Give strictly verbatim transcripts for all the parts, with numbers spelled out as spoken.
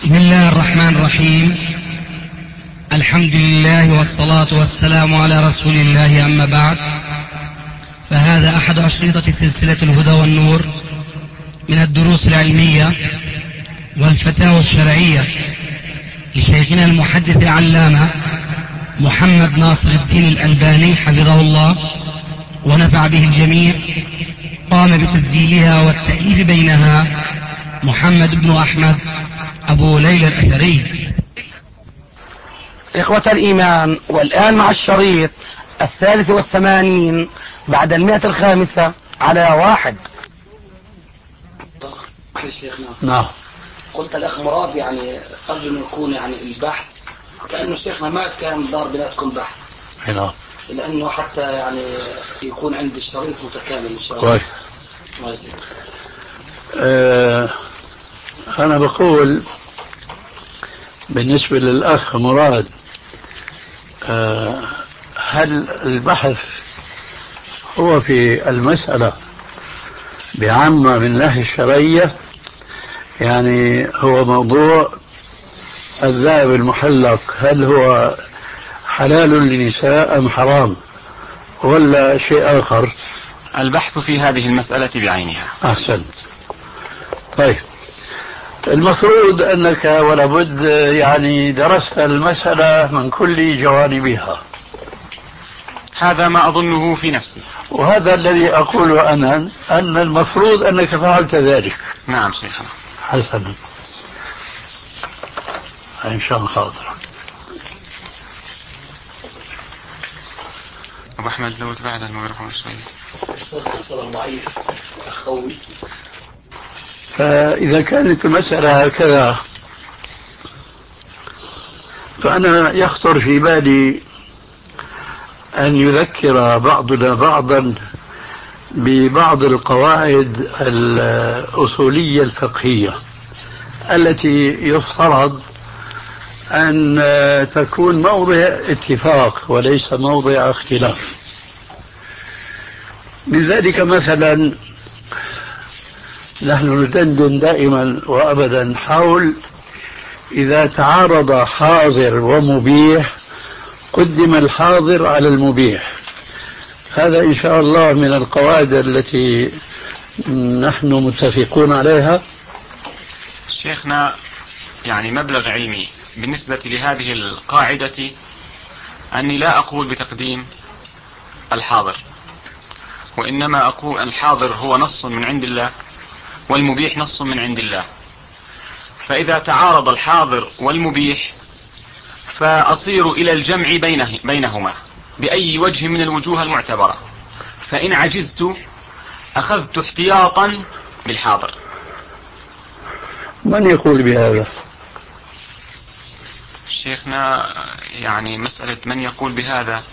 بسم الله الرحمن الرحيم. الحمد لله والصلاة والسلام على رسول الله، أما بعد، فهذا أحد أشرطة سلسلة الهدى والنور من الدروس العلمية والفتاوى الشرعية لشيخنا المحدث العلامة محمد ناصر الدين الألباني حفظه الله ونفع به الجميع. قام بتسجيلها والتأليف بينها محمد بن أحمد أبو ليلى الأثري. إخوة الإيمان، والآن مع الشريط الثالث والثمانين بعد المئة الخامسة على واحد. نعم. قلت الأخ مراد يعني أرجو أن يكون يعني البحث كأنه شيخنا ما كان دار بيناتكم بحث. نعم. لأنه حتى يعني يكون عند الشريط متكامل إن شاء الله. كويس. أه أنا بقول بالنسبة للأخ مراد، أه هل البحث هو في المسألة بعامة من الناحية الشرعية؟ يعني هو موضوع الذهب المحلق هل هو حلال للنساء أم حرام ولا شيء آخر؟ البحث في هذه المسألة بعينها. أحسنت. طيب، المفروض أنك ولابد يعني درست المسألة من كل جوانبها. هذا ما أظنه في نفسي، وهذا الذي أقوله أنا، أن المفروض أنك فعلت ذلك. نعم شيخنا. حسنا، إن شاء الله خاطر. أبو أحمد لو تبعد الميكروفون شوي. فإذا كانت المسألة هكذا، فأنا يخطر في بالي أن يذكر بعضنا بعضا ببعض القواعد الأصولية الفقهية التي يفترض أن تكون موضع اتفاق وليس موضع اختلاف. من ذلك مثلا نحن ندندن دائما وأبدا حول إذا تعارض حاضر ومبيح قدم الحاضر على المبيح. هذا إن شاء الله من القواعد التي نحن متفقون عليها. شيخنا، يعني مبلغ علمي بالنسبة لهذه القاعدة أني لا أقول بتقديم الحاضر، وإنما أقول الحاضر هو نص من عند الله والمبيح نص من عند الله. فإذا تعارض الحاضر والمبيح فأصير إلى الجمع بينه بينهما بأي وجه من الوجوه المعتبرة، فإن عجزت أخذت احتياطا بالحاضر. من يقول بهذا؟ شيخنا، يعني مسألة من يقول بهذا،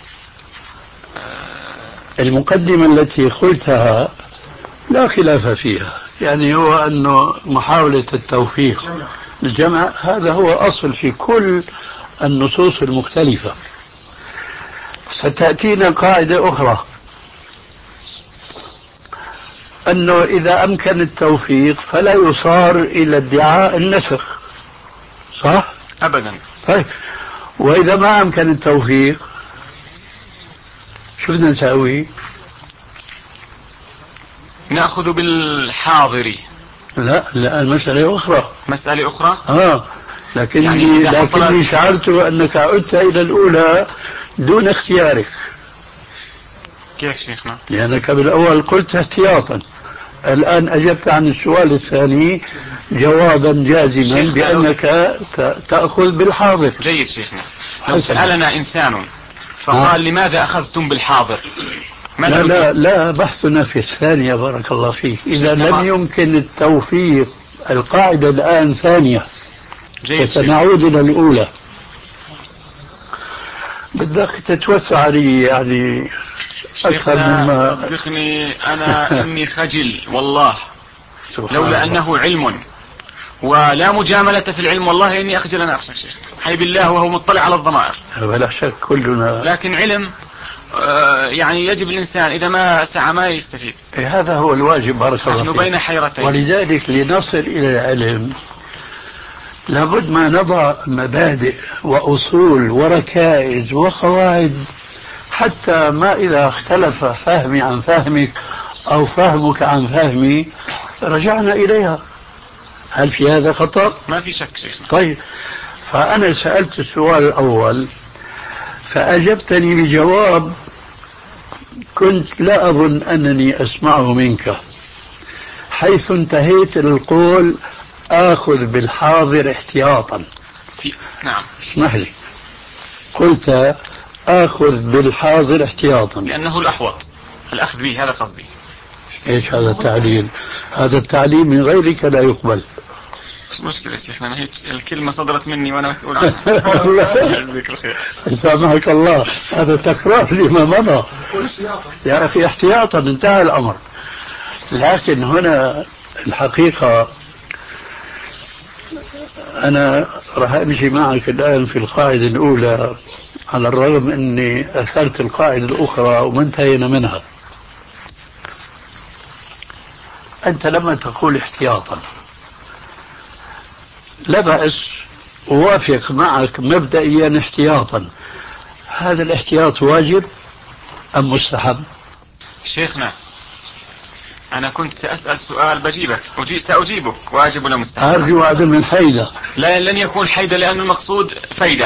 المقدمة التي قلتها لا خلاف فيها، يعني هو أنه محاولة التوفيق الجمع هذا هو أصل في كل النصوص المختلفة. ستأتينا قاعدة أخرى أنه إذا أمكن التوفيق فلا يصار إلى ادعاء النسخ، صح؟ أبدا. طيب، وإذا ما أمكن التوفيق شو بدنا نسوي؟ نأخذ بالحاضر. لا لا، المسألة أخرى. مسألة أخرى؟ آه لكني يعني لكني شعرت أنك عدت إلى الأولى دون اختيارك. كيف شيخنا؟ لأنك بالأول قلت احتياطا، الآن أجبت عن السؤال الثاني جوابا جازما بأنك تأخذ بالحاضر. جيد شيخنا. لو سألنا إنسان فقال آه. لماذا أخذتم بالحاضر؟ لا لا لا، بحثنا في الثانية بارك الله فيك. إذا لم يمكن التوفيق، القاعدة الآن ثانية، فسنعود إلى الأولى. بدك تتوسع لي يعني أكثر مما صدقني أنا إني خجل والله، لولا أنه علم ولا مجاملة في العلم والله إني أخجل. أنا أخشى شيخ حي بالله وهو مطلع على الضمائر. بلا شك كلنا، لكن علم يعني يجب الإنسان إذا ما سعى ما يستفيد. هذا هو الواجب بارك الله فيك. نحن بين حيرتين، ولذلك لنصل إلى العلم لابد ما نضع مبادئ وأصول وركائز وقواعد حتى ما إذا اختلف فهمي عن فهمك أو فهمك عن فهمي رجعنا إليها. هل في هذا خطأ؟ ما في شك شيخنا. طيب، فأنا سألت السؤال الأول فأجبتني بجواب كنت لا أظن أنني أسمعه منك، حيث انتهيت للقول آخذ بالحاضر احتياطا. نعم. اسمح لي، قلت آخذ بالحاضر احتياطا لأنه الأحوط الأخذ به، هذا قصدي. إيش هذا التعليل؟ هذا التعليل من غيرك لا يقبل. مش مشكلة شيخنا، هي الكلمة صدرت مني وأنا مسؤول عنها. يجزيك الخير. سامحك الله، هذا تكرار لما مضى. يا أخي احتياطا انتهى الأمر. لكن هنا الحقيقة أنا راح أمشي معك الآن في القاعدة الأولى، على الرغم أني أثرت القاعدة الأخرى وما انتهينا منها. أنت لما تقول احتياطا لا بأس، أوافق معك مبدئيا احتياطا، هذا الاحتياط واجب أم مستحب؟ شيخنا أنا كنت سأسأل سؤال بجيبك أجي سأجيبك، واجب ولا مستحب؟ أرجو عدم الحيدة. لا، لن يكون حيدة لأن المقصود فايدة.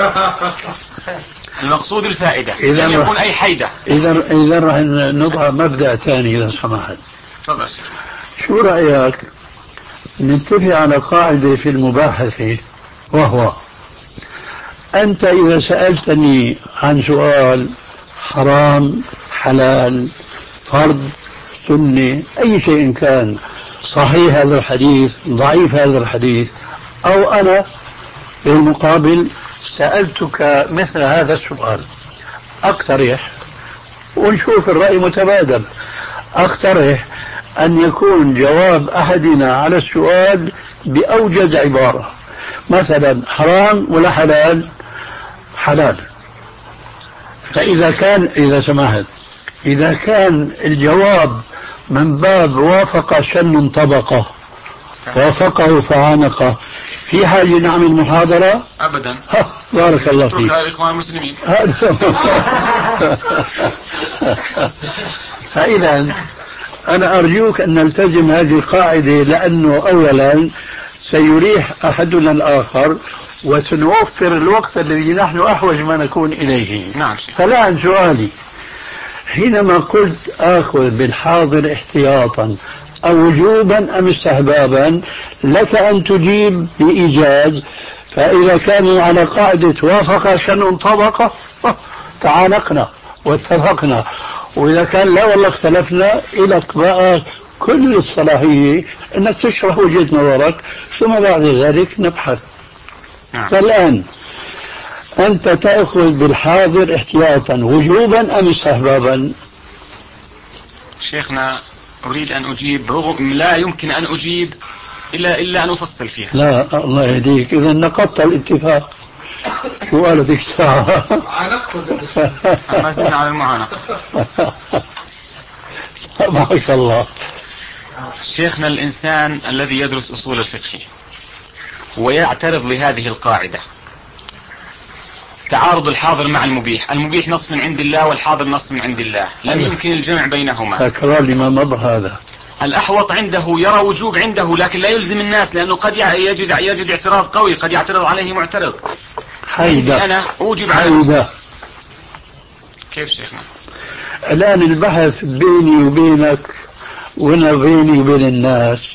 المقصود الفائدة، لن يكون أي حيدة. إذا إذا راح نضع مبدأ ثاني إذا سمحت. تفضل. شو رأيك نتفق على قاعدة في المباحثة، وهو أنت إذا سألتني عن سؤال حرام حلال فرض سنة أي شيء كان، صحيح هذا الحديث ضعيف هذا الحديث، أو أنا بالمقابل سألتك مثل هذا السؤال، أقترح ونشوف الرأي متبادل، أقترح أن يكون جواب أحدنا على السؤال بأوجز عبارة، مثلا حرام ولا حلال؟ حلال. فإذا كان إذا سمحت إذا كان الجواب من باب وافق شن طبقة وافقه فعانقه، في حاجة نعمل محاضرة؟ أبدا. بارك الله فيك. الإخوان المسلمين. فإذا أنا أرجوك أن نلتزم هذه القاعدة، لأنه أولا سيريح أحدنا الآخر وسنوفر الوقت الذي نحن أحوج ما نكون إليه. نعم. فلا عن سؤالي حينما قلت آخذ بالحاضر احتياطا أو وجوبا أم استحبابا، لك أن تجيب بإيجاز. فإذا كانوا على قاعدة وافق شن طبقة تعانقنا واتفقنا، وإذا كان لا والله اختلفنا، إلك بقى كل الصلاحية أنك تشرح وجهة نظرك، ثم بعد ذلك نبحث. نعم. فالآن أنت تأخذ بالحاضر احتياطا وجوبا أم استحبابا؟ شيخنا أريد أن أجيب، رغم لا يمكن أن أجيب إلا إلا أن أفصل فيها. لا الله يهديك، إذا نقضت الاتفاق. شو قالت الساعة؟ ما زلنا على المعانقة. ما شاء الله. شيخنا الإنسان الذي يدرس أصول الفقه ويعترض لهذه القاعدة، تعارض الحاضر مع المبيح، المبيح نص من عند الله والحاضر نص من عند الله، لم يمكن الجمع بينهما. تكرار لما مضى هذا. الأحوط عنده يرى وجوب عنده، لكن لا يلزم الناس، لأنه قد يجد يجد اعتراض قوي، قد يعترض عليه معترض. حيدة. أنا أوجب على حيدة. كيف شيخنا؟ الآن البحث بيني وبينك وانا بيني وبين الناس.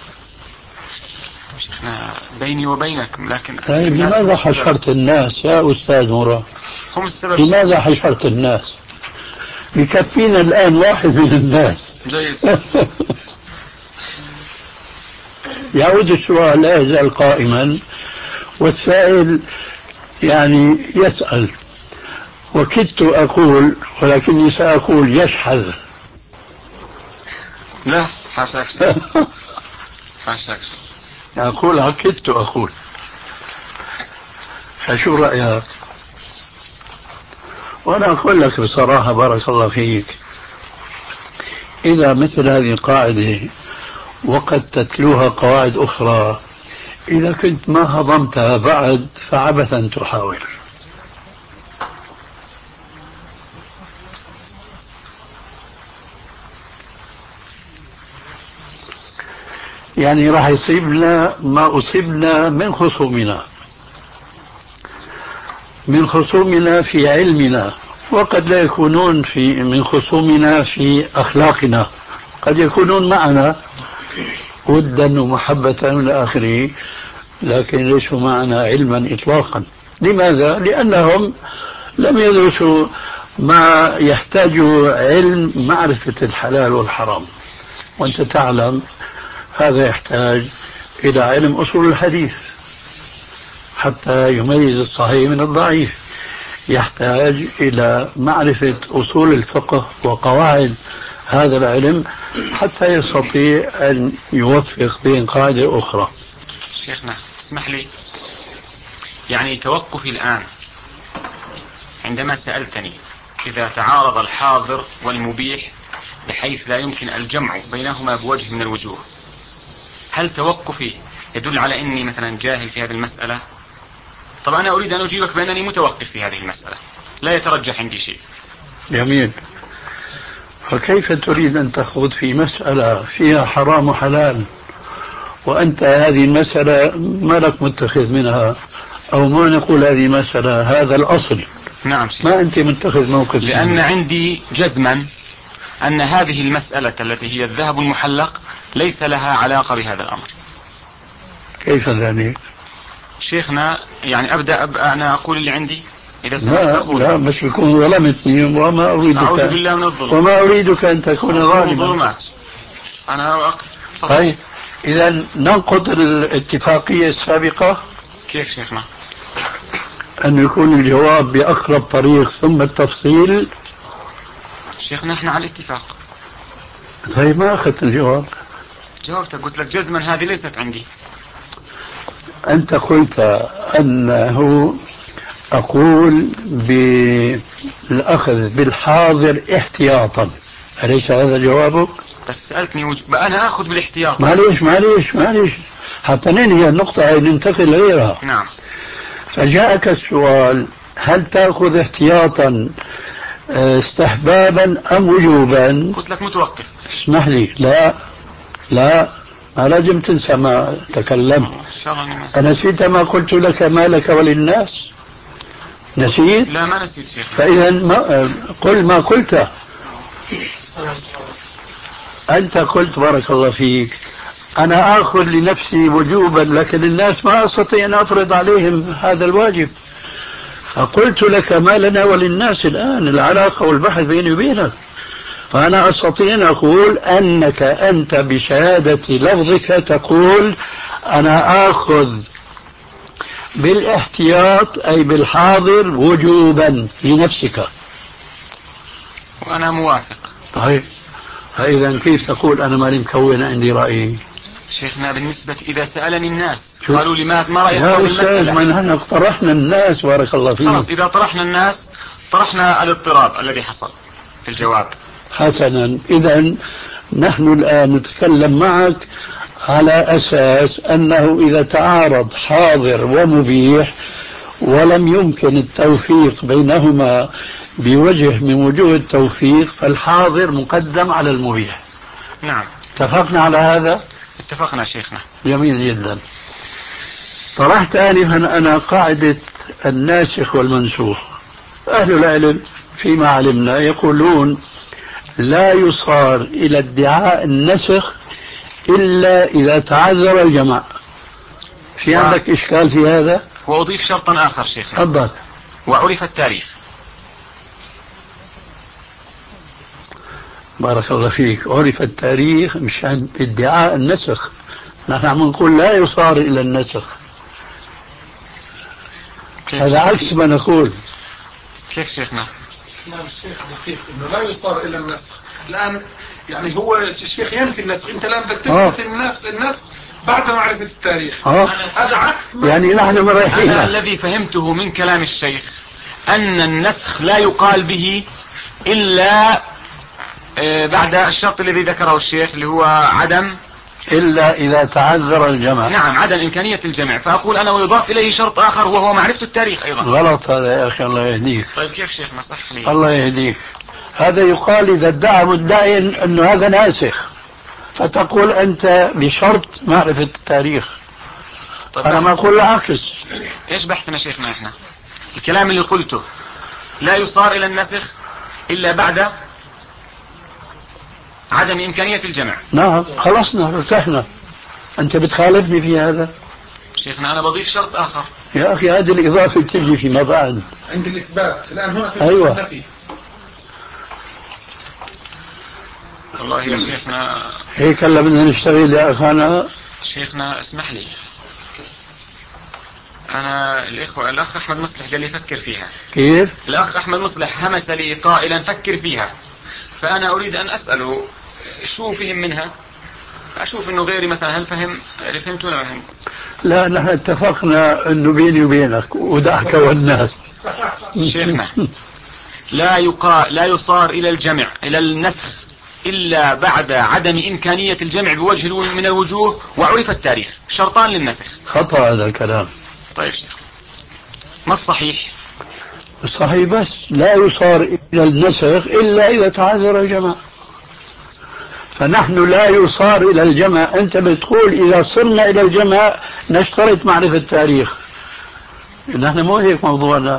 شيخنا بيني وبينك، لكن طيب لماذا حشرت الناس يا أستاذ مراد؟ هم السبب. لماذا حشرت الناس؟ بكفينا الآن واحد من الناس. جيد. يعود السؤال لا يزال قائما، والسائل يعني يسأل، وكدت أقول ولكني سأقول يشحذ. لا حاشاك حاشاك أقول هكدت أقول. فشو رأيك؟ وأنا أقول لك بصراحة بارك الله فيك، إذا مثل هذه القاعدة وقد تتلوها قواعد أخرى إذا كنت ما هضمتها بعد فعبثا تحاول. يعني راح يصيبنا ما أصيبنا من خصومنا من خصومنا في علمنا، وقد لا يكونون في من خصومنا في أخلاقنا، قد يكونون معنا ودا ومحبة إلى آخره، لكن ليسوا معنا علما إطلاقا. لماذا؟ لأنهم لم يدرسوا ما يحتاج علم معرفة الحلال والحرام، وأنت تعلم هذا يحتاج إلى علم أصول الحديث حتى يميز الصحيح من الضعيف، يحتاج إلى معرفة أصول الفقه وقواعد هذا العلم حتى يستطيع أن يوفق بين قاعدة أخرى. شيخنا اسمح لي، يعني توقفي الآن عندما سألتني إذا تعارض الحاضر والمبيح بحيث لا يمكن الجمع بينهما بوجه من الوجوه، هل توقفي يدل على أني مثلا جاهل في هذه المسألة؟ طبعا أنا أريد أن أجيبك بأنني متوقف في هذه المسألة، لا يترجح عندي شيء. جميل. فكيف تريد أن تخوض في مسألة فيها حرام وحلال وأنت هذه المسألة ما لك متخذ منها، أو ما نقول هذه مسألة، هذا الأصل. نعم شيخ. ما أنت متخذ موقف؟ لأن منها. عندي جزما أن هذه المسألة التي هي الذهب المحلق ليس لها علاقة بهذا الأمر. كيف ذلك؟ شيخنا يعني أبدأ, أبدأ أنا أقول اللي عندي إذا سمحت لا أقول. لا بس بكون ظلمتني وما أريدك. أعوذ بالله من الظلم. وما أريدك أن تكون ظالما. أنا طيب إذا ننقض الاتفاقية السابقة. كيف شيخنا؟ أن يكون الجواب بأقرب طريق ثم التفصيل. شيخنا احنا على الاتفاق. طيب ما أخذت الجواب. جاوبتك قلت لك جزما هذه ليست عندي. أنت قلت أنه أقول بالأخذ بالحاضر احتياطا، أليس هذا جوابك؟ بس سألتني وج... أنا أخذ بالاحتياط. معليش معليش معليش حتى ننهي النقطة هي ننتقل لغيرها. نعم. فجاءك السؤال هل تأخذ احتياطا استحبابا أم وجوبا؟ قلت لك متوقف. اسمح لي، لا لا ما لازم تنسى ما تكلمت. أنسيت ما قلت لك ما لك وللناس؟ نسيت؟ لا ما نسيت شيخ. فإذا ما قل ما قلت. أنت قلت بارك الله فيك أنا آخذ لنفسي وجوبا لكن الناس ما أستطيع أن أفرض عليهم هذا الواجب، فقلت لك ما لنا وللناس الآن العلاقة والبحث بيني وبينك، فأنا أستطيع أن أقول أنك أنت بشهادة لفظك تقول أنا آخذ بالاحتياط أي بالحاضر وجوبا لنفسك، وأنا موافق. طيب فإذا كيف تقول أنا مالي مكون عندي رأيي؟ شيخنا بالنسبة إذا سألني الناس قالوا لي ما ما رأيك يا أستاذ من هنا اقترحنا الناس بارك الله فيك. خلاص إذا طرحنا الناس طرحنا الاضطراب الذي حصل في الجواب. حسنا، إذا نحن الآن نتكلم معك على أساس أنه إذا تعارض حاضر ومبيح ولم يمكن التوفيق بينهما بوجه من وجوه التوفيق فالحاضر مقدم على المبيح. نعم. اتفقنا على هذا؟ اتفقنا شيخنا. جميل جدا. طرحت آنفا أنا قاعدة الناسخ والمنسوخ. أهل العلم فيما علمنا يقولون لا يصار إلى ادعاء النسخ إلا إذا تعذر الجمع. في عندك إشكال في هذا؟ وأضيف شرطا آخر شيخنا. تفضل. وعرف التاريخ. بارك الله فيك. عرف التاريخ مشان ادعاء النسخ، نحن عم نقول لا يصار إلى النسخ. هذا عكس ما نقول. كيف شيخنا؟ نعم الشيخ دقيق انه لا يصار الى النسخ الان، يعني هو الشيخ ينفي النسخ، انت الان بدك تثبت النسخ النسخ بعد معرفة التاريخ. آه. هذا عكس ما يعني نحن مريحين. أنا الذي فهمته من كلام الشيخ أن النسخ لا يقال به إلا بعد الشرط الذي ذكره الشيخ اللي هو عدم إلا إذا تعذر الجمع. نعم، عدم إمكانية الجمع، فأقول أنا ويضاف إليه شرط آخر وهو معرفة التاريخ أيضا. غلط هذا يا أخي، الله يهديك. طيب كيف شيخنا؟ صح لي. الله يهديك. هذا يقال إذا ادعى مدعي أنه هذا ناسخ، فتقول أنت بشرط معرفة التاريخ. طيب أنا ما أقول العكس. إيش بحثنا شيخنا إحنا؟ الكلام اللي قلته لا يصار إلى النسخ إلا بعد عدم إمكانية الجمع. نعم، خلصنا ارتحنا. أنت بتخالفني في هذا شيخنا. أنا بضيف شرط آخر يا أخي، هذه الإضافة تجي فيما بعد عند الإثبات. الآن هنا في أيوة. النفي. والله يا شيخنا هيك هلا بدنا نشتغل يا أخانا. شيخنا اسمح لي، أنا الإخوة الأخ أحمد مصلح قال لي فكر فيها. كيف؟ الأخ أحمد مصلح همس لي قائلا فكر فيها، فأنا أريد أن أسأله شو فهم منها، أشوف إنه غيري مثلا هل فهم اللي فهمت ولا فهم. لا، نحن اتفقنا إنه بيني وبينك ودعك والناس. شيخنا لا يقا لا يصار إلى الجمع إلى النسخ إلا بعد عدم إمكانية الجمع بوجه من الوجوه وعرف التاريخ، شرطان للنسخ. خطأ هذا الكلام. طيب شيخ، ما الصحيح؟ صحيح، بس لا يصار إلى النسخ إلا إذا تعذر الجمع. فنحن لا يصار إلى الجمع. أنت بتقول إذا صرنا إلى الجمع نشترط معرفة التاريخ. نحن مو هيك موضوعنا.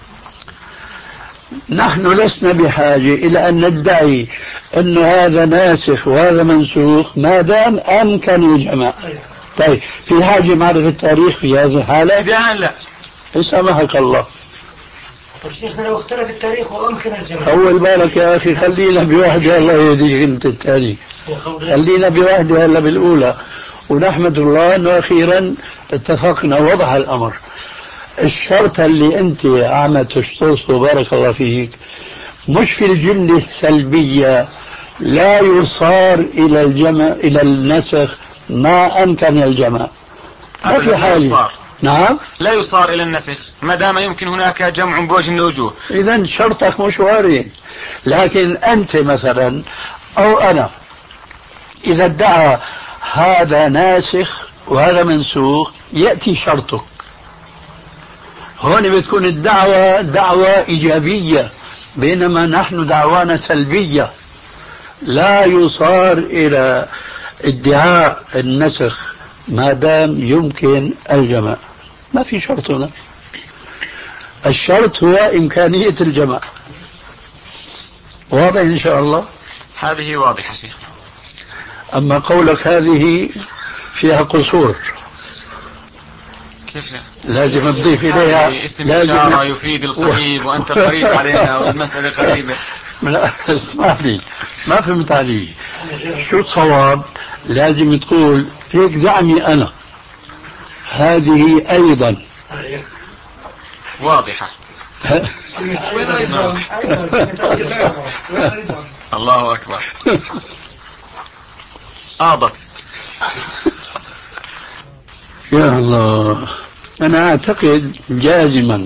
نحن لسنا بحاجة إلى أن ندعي أن هذا ناسخ وهذا منسوخ ما دام أمكن الجمع. طيب في حاجة معرفة التاريخ في هذه الحالة؟ لا لا. يسامحك الله. طيب شيخنا لو اختلف التاريخ وأمكن الجمع. أول بالك يا أخي، خلينا بواحدة، الله يهديك أنت التاريخ. خلينا بواحدة هلا بالأولى، ونحمد الله أنه أخيرا اتفقنا وضح الأمر. الشرط اللي أنت عم تشترطه بارك الله فيك مش في الجملة السلبية لا يصار إلى الجمع إلى النسخ ما أمكن الجمع. ما في حال. نعم، لا يصار إلى النسخ ما دام يمكن هناك جمع بوجه من الوجوه. إذن شرطك مش وارد. لكن أنت مثلا أو أنا إذا ادعى هذا ناسخ وهذا منسوخ يأتي شرطك. هون بتكون الدعوة دعوة إيجابية، بينما نحن دعوانا سلبية. لا يصار إلى ادعاء النسخ ما دام يمكن الجمع. ما في شرط هنا. الشرط هو إمكانية الجمع. واضح إن شاء الله؟ هذه واضحة شيخ. أما قولك هذه فيها قصور. كيف لازم تضيف إليها اسم إشارة يفيد القريب وأنت قريب عليها والمسألة قريبة. لا اسمح لي، ما فهمت علي. شو الصواب؟ لازم تقول هيك زعمي أنا، هذه أيضا واضحة. الله أكبر. آضت. يا الله، أنا أعتقد جازما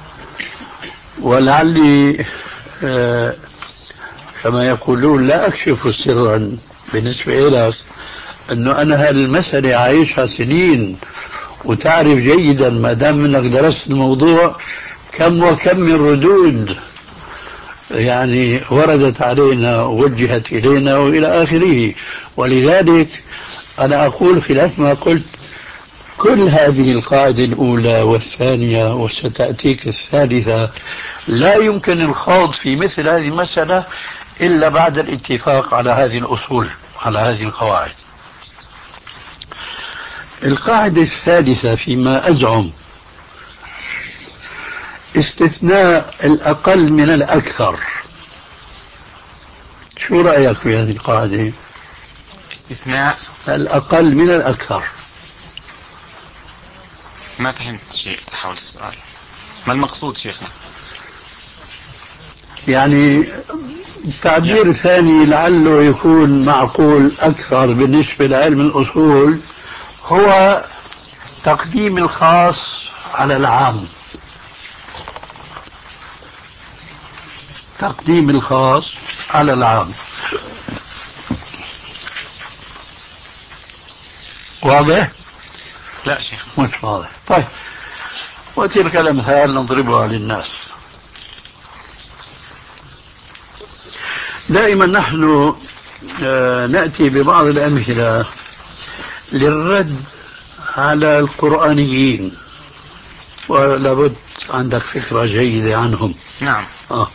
ولعلي آه كما يقولون لا أكشف سرا بالنسبة لك أنه أنا هذه المسألة عايشها سنين وتعرف جيدا ما دام منك درست الموضوع كم وكم من ردود يعني وردت علينا ووجهت إلينا وإلى آخره. ولذلك أنا أقول خلاف ما قلت كل هذه القاعدة الأولى والثانية وستأتيك الثالثة لا يمكن الخوض في مثل هذه المسألة إلا بعد الاتفاق على هذه الأصول، على هذه القواعد. القاعدة الثالثة فيما أزعم استثناء الأقل من الأكثر. شو رأيك في هذه القاعدة؟ استثناء الأقل من الأكثر. ما فهمت شيء حول السؤال. ما المقصود شيخنا؟ يعني تعبير ثاني لعله يكون معقول أكثر بالنسبة لعلم الأصول هو تقديم الخاص على العام. تقديم الخاص على العام. واضح؟ لا شيخ مش واضح. طيب، وتلك الأمثال نضربها للناس. دائما نحن نأتي ببعض الأمثلة للرد على القرآنيين، ولابد عندك فكرة جيدة عنهم. نعم. آه.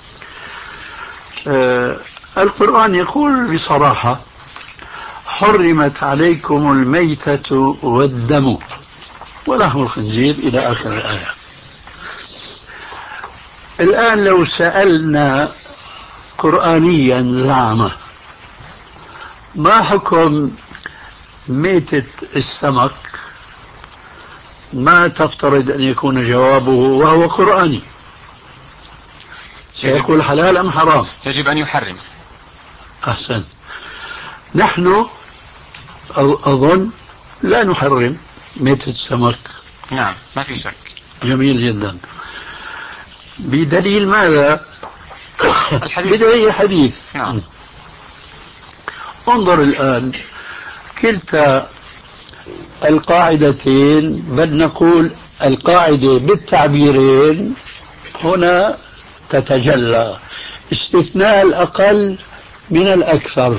آه القرآن يقول بصراحة: حرمت عليكم الميتة والدم ولحم الخنزير إلى آخر الآية. الآن لو سألنا قرآنيا زعمة ما حكم ميتة السمك، ما تفترض أن يكون جوابه وهو قرآني؟ سيقول حلال أم حرام؟ يجب أن يحرم. أحسن. نحن أظن لا نحرم ميتة السمك. نعم، ما في شك. جميل جدا. بدليل ماذا؟ الحديث. بدليل الحديث. نعم. انظر الآن، كلتا القاعدتين، بل نقول القاعدة بالتعبيرين هنا تتجلى: استثناء الأقل من الأكثر،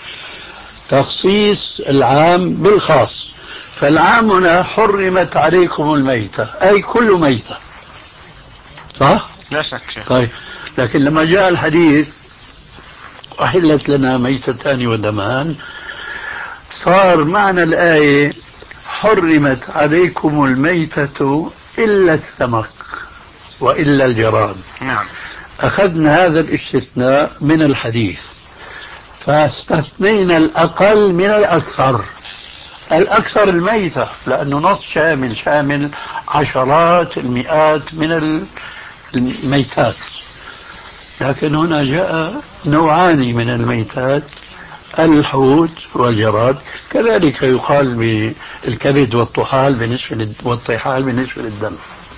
تخصيص العام بالخاص. فالعام هنا حرمت عليكم الميتة، أي كل ميتة، صح؟ لا شك شيخ. طيب، لكن لما جاء الحديث أحلت لنا ميتتان ودمان، صار معنى الآية حرمت عليكم الميتة إلا السمك وإلا الجراد. نعم. أخذنا هذا الاستثناء من الحديث فاستثنينا الأقل من الأكثر. الأكثر الميتة، لأنه نص شامل شامل عشرات المئات من الميتات. لكن هنا جاء نوعان من الميتات: الحوت والجراد. كذلك يقال بالكبد والطحال بالنسبة والطحال بالنسبة للدم.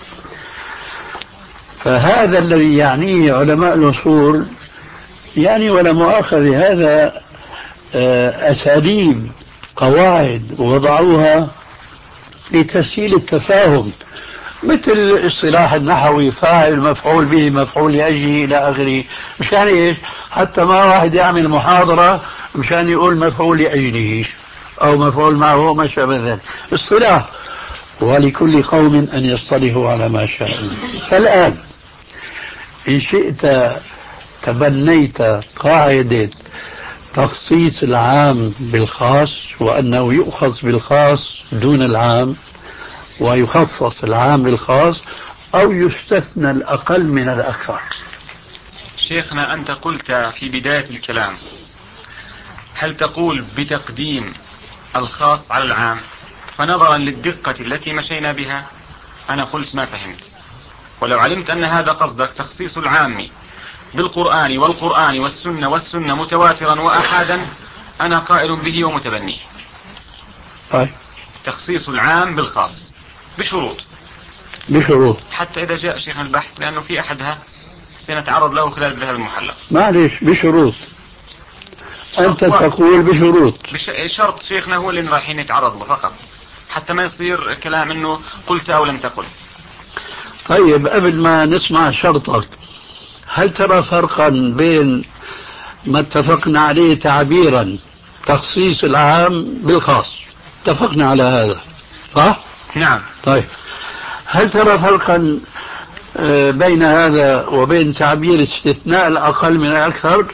فهذا الذي يعنيه علماء الأصول، يعني ولا مؤاخذ، هذا أساليب قواعد وضعوها لتسهيل التفاهم، مثل اصطلاح النحوي: فاعل مفعول به مفعول لأجله إلى آخره. مشان إيش؟ حتى ما واحد يعمل محاضرة مشان يقول مفعول لأجله أو مفعول معه وما شابه ذلك. اصطلاح، ولكل قوم أن يصطلحوا على ما شاءوا. فالآن إن شئت تبنيت قاعدة تخصيص العام بالخاص، وأنه يؤخذ بالخاص دون العام ويخصص العام بالخاص، أو يستثنى الأقل من الأكثر. شيخنا، أنت قلت في بداية الكلام: هل تقول بتقديم الخاص على العام؟ فنظرا للدقة التي مشينا بها أنا قلت ما فهمت. ولو علمت أن هذا قصدك تخصيص العام بالقرآن والقرآن والسنة والسنة متواترا وأحادا، أنا قائل به ومتبنيه. طيب. تخصيص العام بالخاص بشروط بشروط حتى إذا جاء شيخ البحث، لأنه في أحدها سنتعرض له خلال الذهب المحلق. معليش، بشروط. أنت تقول بشروط. بش... شرط شيخنا هو اللي رايحين نتعرض له فقط، حتى ما يصير كلام إنه قلت أو لم تقل. طيب، قبل ما نسمع شرطك، هل ترى فرقا بين ما اتفقنا عليه تعبيرا تخصيص العام بالخاص؟ اتفقنا على هذا، صح؟ نعم. طيب، هل ترى فرقا بين هذا وبين تعبير استثناء الأقل من الأكثر؟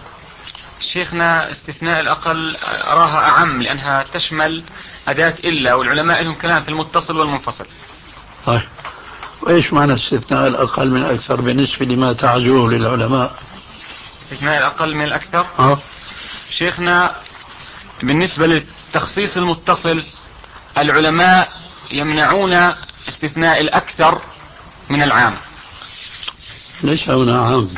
شيخنا، استثناء الأقل أراها أعم، لأنها تشمل أداة إلا، والعلماء لهم كلام في المتصل والمنفصل. طيب، وإيش معنى استثناء الأقل من الأكثر بالنسبة لما تعجوه للعلماء؟ استثناء الأقل من الأكثر؟ أه؟ شيخنا، بالنسبة للتخصيص المتصل العلماء يمنعون استثناء الأكثر من العام. ليس هنا عام،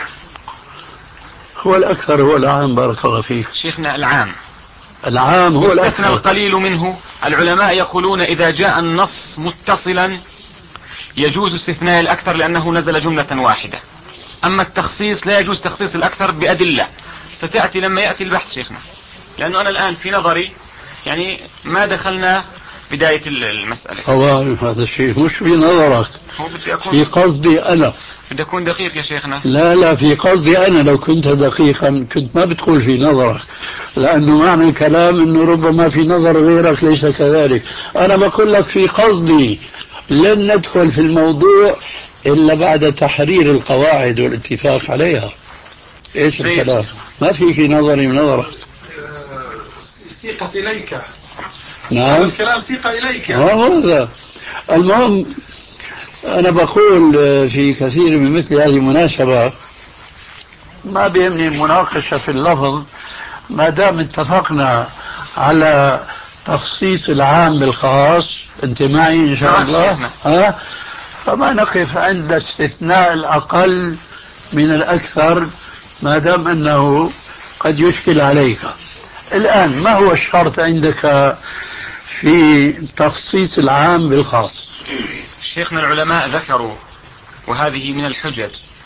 هو الأكثر هو العام. بارك الله فيك. شيخنا، العام العام هو الأكثر. استثنى القليل منه. العلماء يقولون إذا جاء النص متصلا يجوز استثناء الأكثر لأنه نزل جملة واحدة. أما التخصيص لا يجوز تخصيص الأكثر بأدلة ستأتي لما يأتي البحث شيخنا. لأنه أنا الآن في نظري يعني ما دخلنا بداية المسألة. طبعا هذا الشيء مش في نظرك، هو بدي أكون في قصدي أنا. بدي أكون دقيق يا شيخنا. لا لا في قصدي أنا، لو كنت دقيقا كنت ما بتقول في نظرك، لأنه معنى الكلام أنه ربما في نظر غيرك ليس كذلك. أنا بقول لك في قصدي، لن ندخل في الموضوع إلا بعد تحرير القواعد والاتفاق عليها. إيش الكلام؟ ما في في نظري من نظرك. سيقة إليك. نعم هذا الكلام سيقة إليك. هذا المهم. أنا بقول في كثير من مثل هذه المناسبة ما بيهمني المناقشة في اللفظ، ما دام اتفقنا على تخصيص العام بالخاص. أنت معي إن شاء الله؟ ها؟ فما نقف عند استثناء الأقل من الأكثر ما دام أنه قد يشكل عليك. الآن ما هو الشرط عندك في تخصيص العام بالخاص؟ شيخنا العلماء ذكروا، وهذه من الحجج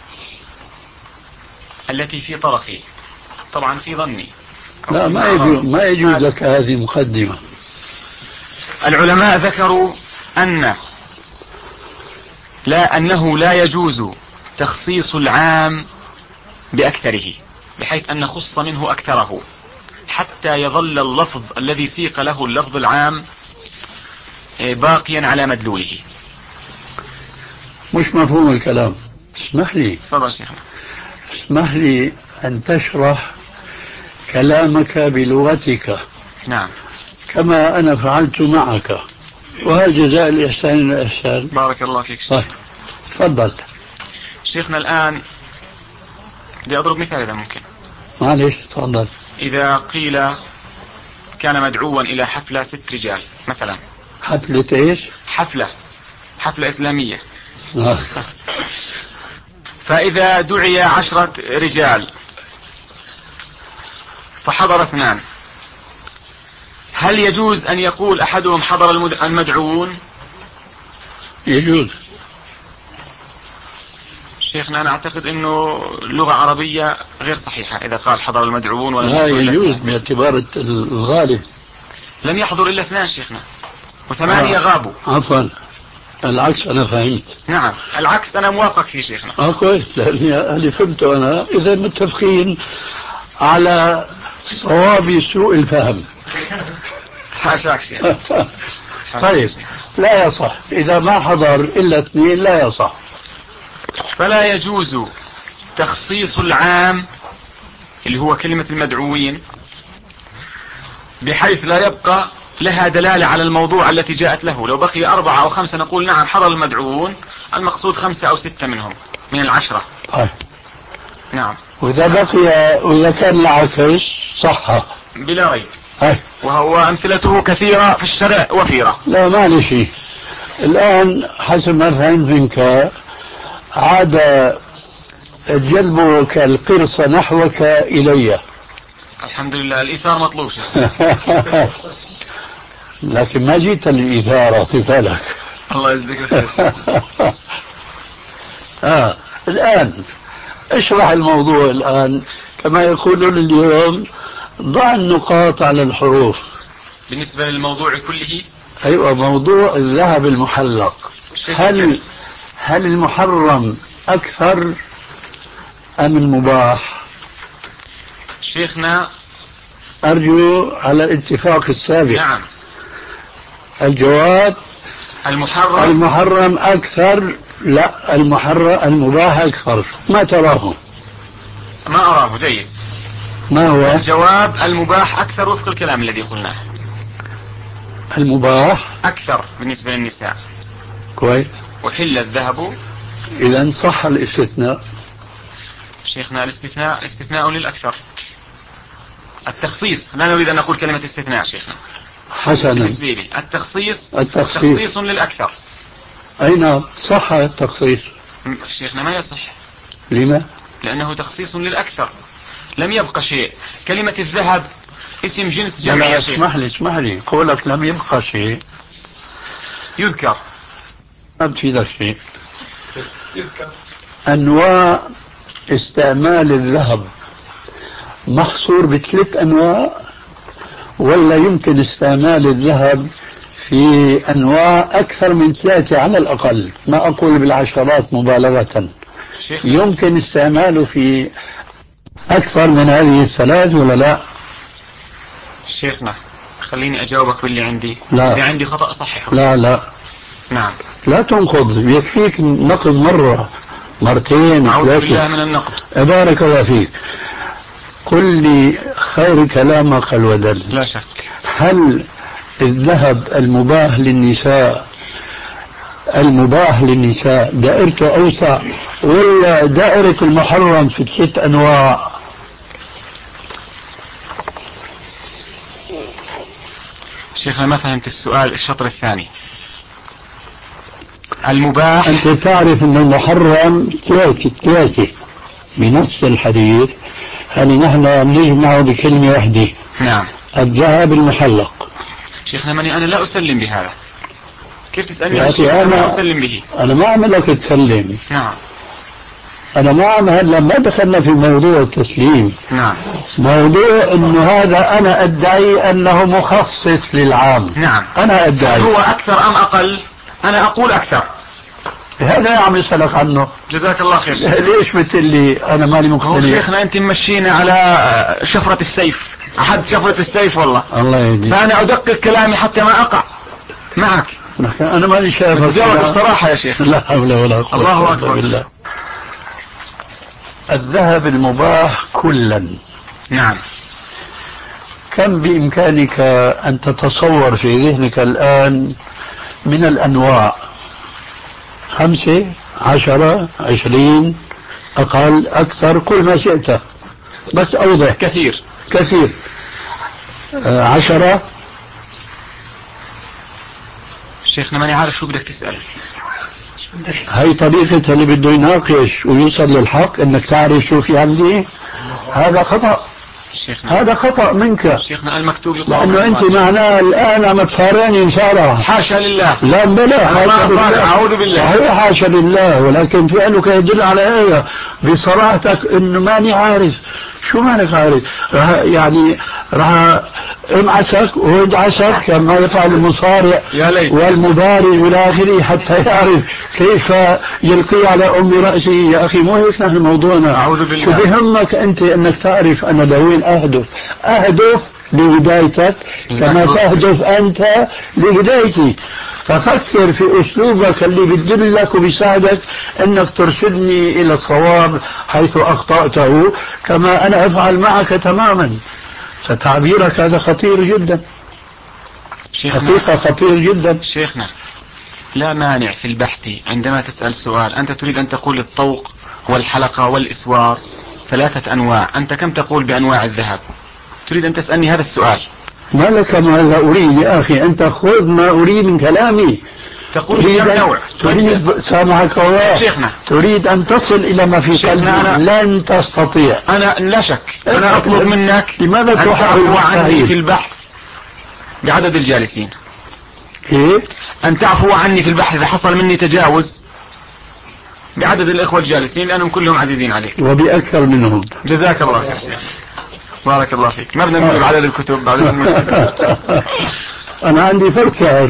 التي في طرفي، طبعا في ظني. لا ما يجوز ما يجوز لك هذه مقدمة. العلماء ذكروا أن لا أنه لا يجوز تخصيص العام بأكثره، بحيث أن نخص منه أكثره حتى يظل اللفظ الذي سيق له اللفظ العام باقيا على مدلوله. مش مفهوم الكلام. اسمح لي تفضل شيخنا. اسمح لي أن تشرح كلامك بلغتك. نعم. كما أنا فعلت معك، وهذا جزاء الإحسان الإحسان. بارك الله فيك شيخ. طيب تفضل شيخنا. الآن بدي أضرب مثال إذا ممكن. معلش تفضل. إذا قيل كان مدعوا إلى حفلة ست رجال مثلا. حفلة إيش؟ حفلة حفلة إسلامية. فإذا دعي عشرة رجال فحضر اثنان، هل يجوز أن يقول أحدهم حضر المدعوون؟ يجوز. شيخنا أنا أعتقد أنه اللغة عربية غير صحيحة إذا قال حضر المدعوون ولا لا يجوز باعتبار الغالب. لم يحضر إلا اثنان شيخنا وثمانية آه. غابوا. عفوا العكس أنا فهمت. نعم العكس أنا موافق فيه شيخنا. آه كويس، لأني اللي فهمته أنا إذا متفقين على صواب سوء الفهم. حاشاك شيخ. طيب لا يصح إذا ما حضر إلا اثنين، لا يصح. فلا يجوز تخصيص العام اللي هو كلمة المدعوين بحيث لا يبقى لها دلالة على الموضوع التي جاءت له. لو بقي أربعة أو خمسة نقول نعم حضر المدعوون، المقصود خمسة أو ستة منهم من العشرة. طيب. نعم. وإذا بقي وإذا كان العكس صح بلا ريب. هاي. وهو أمثلته كثيرة في الشرع وفيرة. لا ما لي شيء. الآن حسب ما فهمت منك عاد جلبك القرص نحوك إلي. الحمد لله الإيثار مطلوب. لكن ما جيت للإثارة طفلك. الله يجزيك الخير. آه الآن اشرح الموضوع الآن كما يقولون اليوم، ضع النقاط على الحروف. بالنسبة للموضوع كله. أيوة موضوع الذهب المحلق، هل هل المحرم أكثر أم المباح؟ شيخنا أرجو على الاتفاق السابق. نعم. الجواب المحرم المحرم أكثر. لا المحرم المباح أكثر. ما تراه؟ ما أراه. جيد. ما هو الجواب؟ المباح أكثر وفق الكلام الذي قلناه. المباح أكثر بالنسبة للنساء. كويس. وحل الذهب. إذا صح الاستثناء. شيخنا الاستثناء استثناء للأكثر. التخصيص لا نريد أن نقول كلمة استثناء شيخنا. حسنا. بالنسبة لي التخصيص التخصيص تخصيص للأكثر. أي نعم صح التخصيص. شيخنا ما يصح. لما؟ لأنه تخصيص للأكثر، لم يبقى شيء. كلمة الذهب اسم جنس جمع يا شيخ. اسمح لي اسمح لي قولك لم يبقى شيء يذكر. ما بتفيدك شيء. يذكر أنواع استعمال الذهب محصور بثلاث أنواع ولا يمكن استعمال الذهب في أنواع أكثر من ثلاثة على الأقل، ما أقول بالعشرات مبالغة، يمكن استعماله في أكثر من هذه الثلاث ولا لا؟ شيخنا خليني أجاوبك باللي عندي. لا. اللي عندي خطأ صححه. لا لا نعم. لا تنقض، يكفيك نقض مرة مرتين أعوذ ثلاثة. بالله من النقد. بارك الله فيك. قل لي خير كلامك الودل. لا شك. هل الذهب المباح للنساء المباح للنساء دائرته أوسع ولا دائرة المحرم في الست أنواع؟ شيخنا ما فهمت السؤال الشطر الثاني. المباح. أنت تعرف أن المحرم ثلاثة ثلاثة بنص الحديث، هل نحن نجمعه بكلمة واحدة؟ نعم. الذهب المحلق. شيخنا ماني أنا لا أسلم بهذا. كيف تسألني يا عن شيء أنا لا أنا- أسلم به؟ أنا ما أعملك تسلم، نعم. أنا ما عم هلا ما دخلنا في موضوع التسليم، نعم. موضوع إنه هذا أنا أدعي أنه مخصص للعام. نعم. أنا أدعي. هو أكثر أم أقل؟ أنا أقول أكثر. هذا يا عم يسألك عنه. جزاك الله خير. ليش بتقول لي أنا مالي هو مقتنع؟ شيخنا أنت ممشينا على شفرة السيف، أحد شفرة السيف والله. الله يهديك. فأنا أدقق كلامي حتى ما أقع معك. لكن أنا مالي شايف. جاوب بصراحة يا شيخ. لا حول ولا قوة الله إلا أكبر. بالله. الذهب المباح كلا. نعم. كم بإمكانك أن تتصور في ذهنك الآن من الأنواع؟ خمسة، عشرة، عشرين، أقل، أكثر، كل ما شئت، بس أوضح. كثير. كثير. آه، عشرة. شيخنا ماني عارف شو بدك تسأل. هاي طريقة اللي بده يناقش ويوصل للحق، انك تعرف شو في عندي. هذا خطأ. شيخنا هذا خطأ منك، شيخنا المكتوب يقرأ. لأنه أنت معناه الآن عم تصارعني مصارعة. حاشا لله. لا بلا أنا ما أصارع، أعوذ بالله. هي حاشا لله، ولكن فعلك يدل على ايه؟ بصراحتك انه ماني عارف. شو مانك عارف؟ رح يعني راح امعسك وادعسك كما يفعل المصارع يا ليت. والمضارع والى اخره حتى يعرف كيف يلقي على ام راسه. يا اخي مو هيك نحن موضوعنا. أعوذ بالله. شو بهمك انت انك تعرف انا لوين اهدف؟ اهدف لهدايتك كما تهدف انت لهدايتي. ففكر في اسلوبك اللي بدلك وبيساعدك انك ترشدني الى الصواب حيث اخطأته، كما انا افعل معك تماما. فتعبيرك هذا خطير جدا. شيخنا. حقيقة خطير جدا. شيخنا لا مانع في البحث عندما تسأل سؤال. أنت تريد أن تقول الطوق والحلقة والإسوار ثلاثة أنواع، أنت كم تقول بأنواع الذهب؟ تريد أن تسألني هذا السؤال. ما لك ماذا أريد يا أخي؟ أنت خذ ما أريد من كلامي. تقول في كم نوع؟ تريد سامحك الله شيخنا. تريد أن تصل إلى ما في قلبي. أنا لن تستطيع. أنا لا شك أنا أطلب منك لماذا أن تحاول تعفو عني المستحيل؟ في البحث بعدد الجالسين. كيف؟ أن تعفو عني في البحث إذا حصل مني تجاوز بعدد الإخوة الجالسين لأنهم كلهم عزيزين عليك. وبأكثر منهم. جزاك الله خير شيخ. بارك الله فيك. ما بدنا نقول بعدد الكتب بعدد المشاهد. أنا عندي فرق سعر.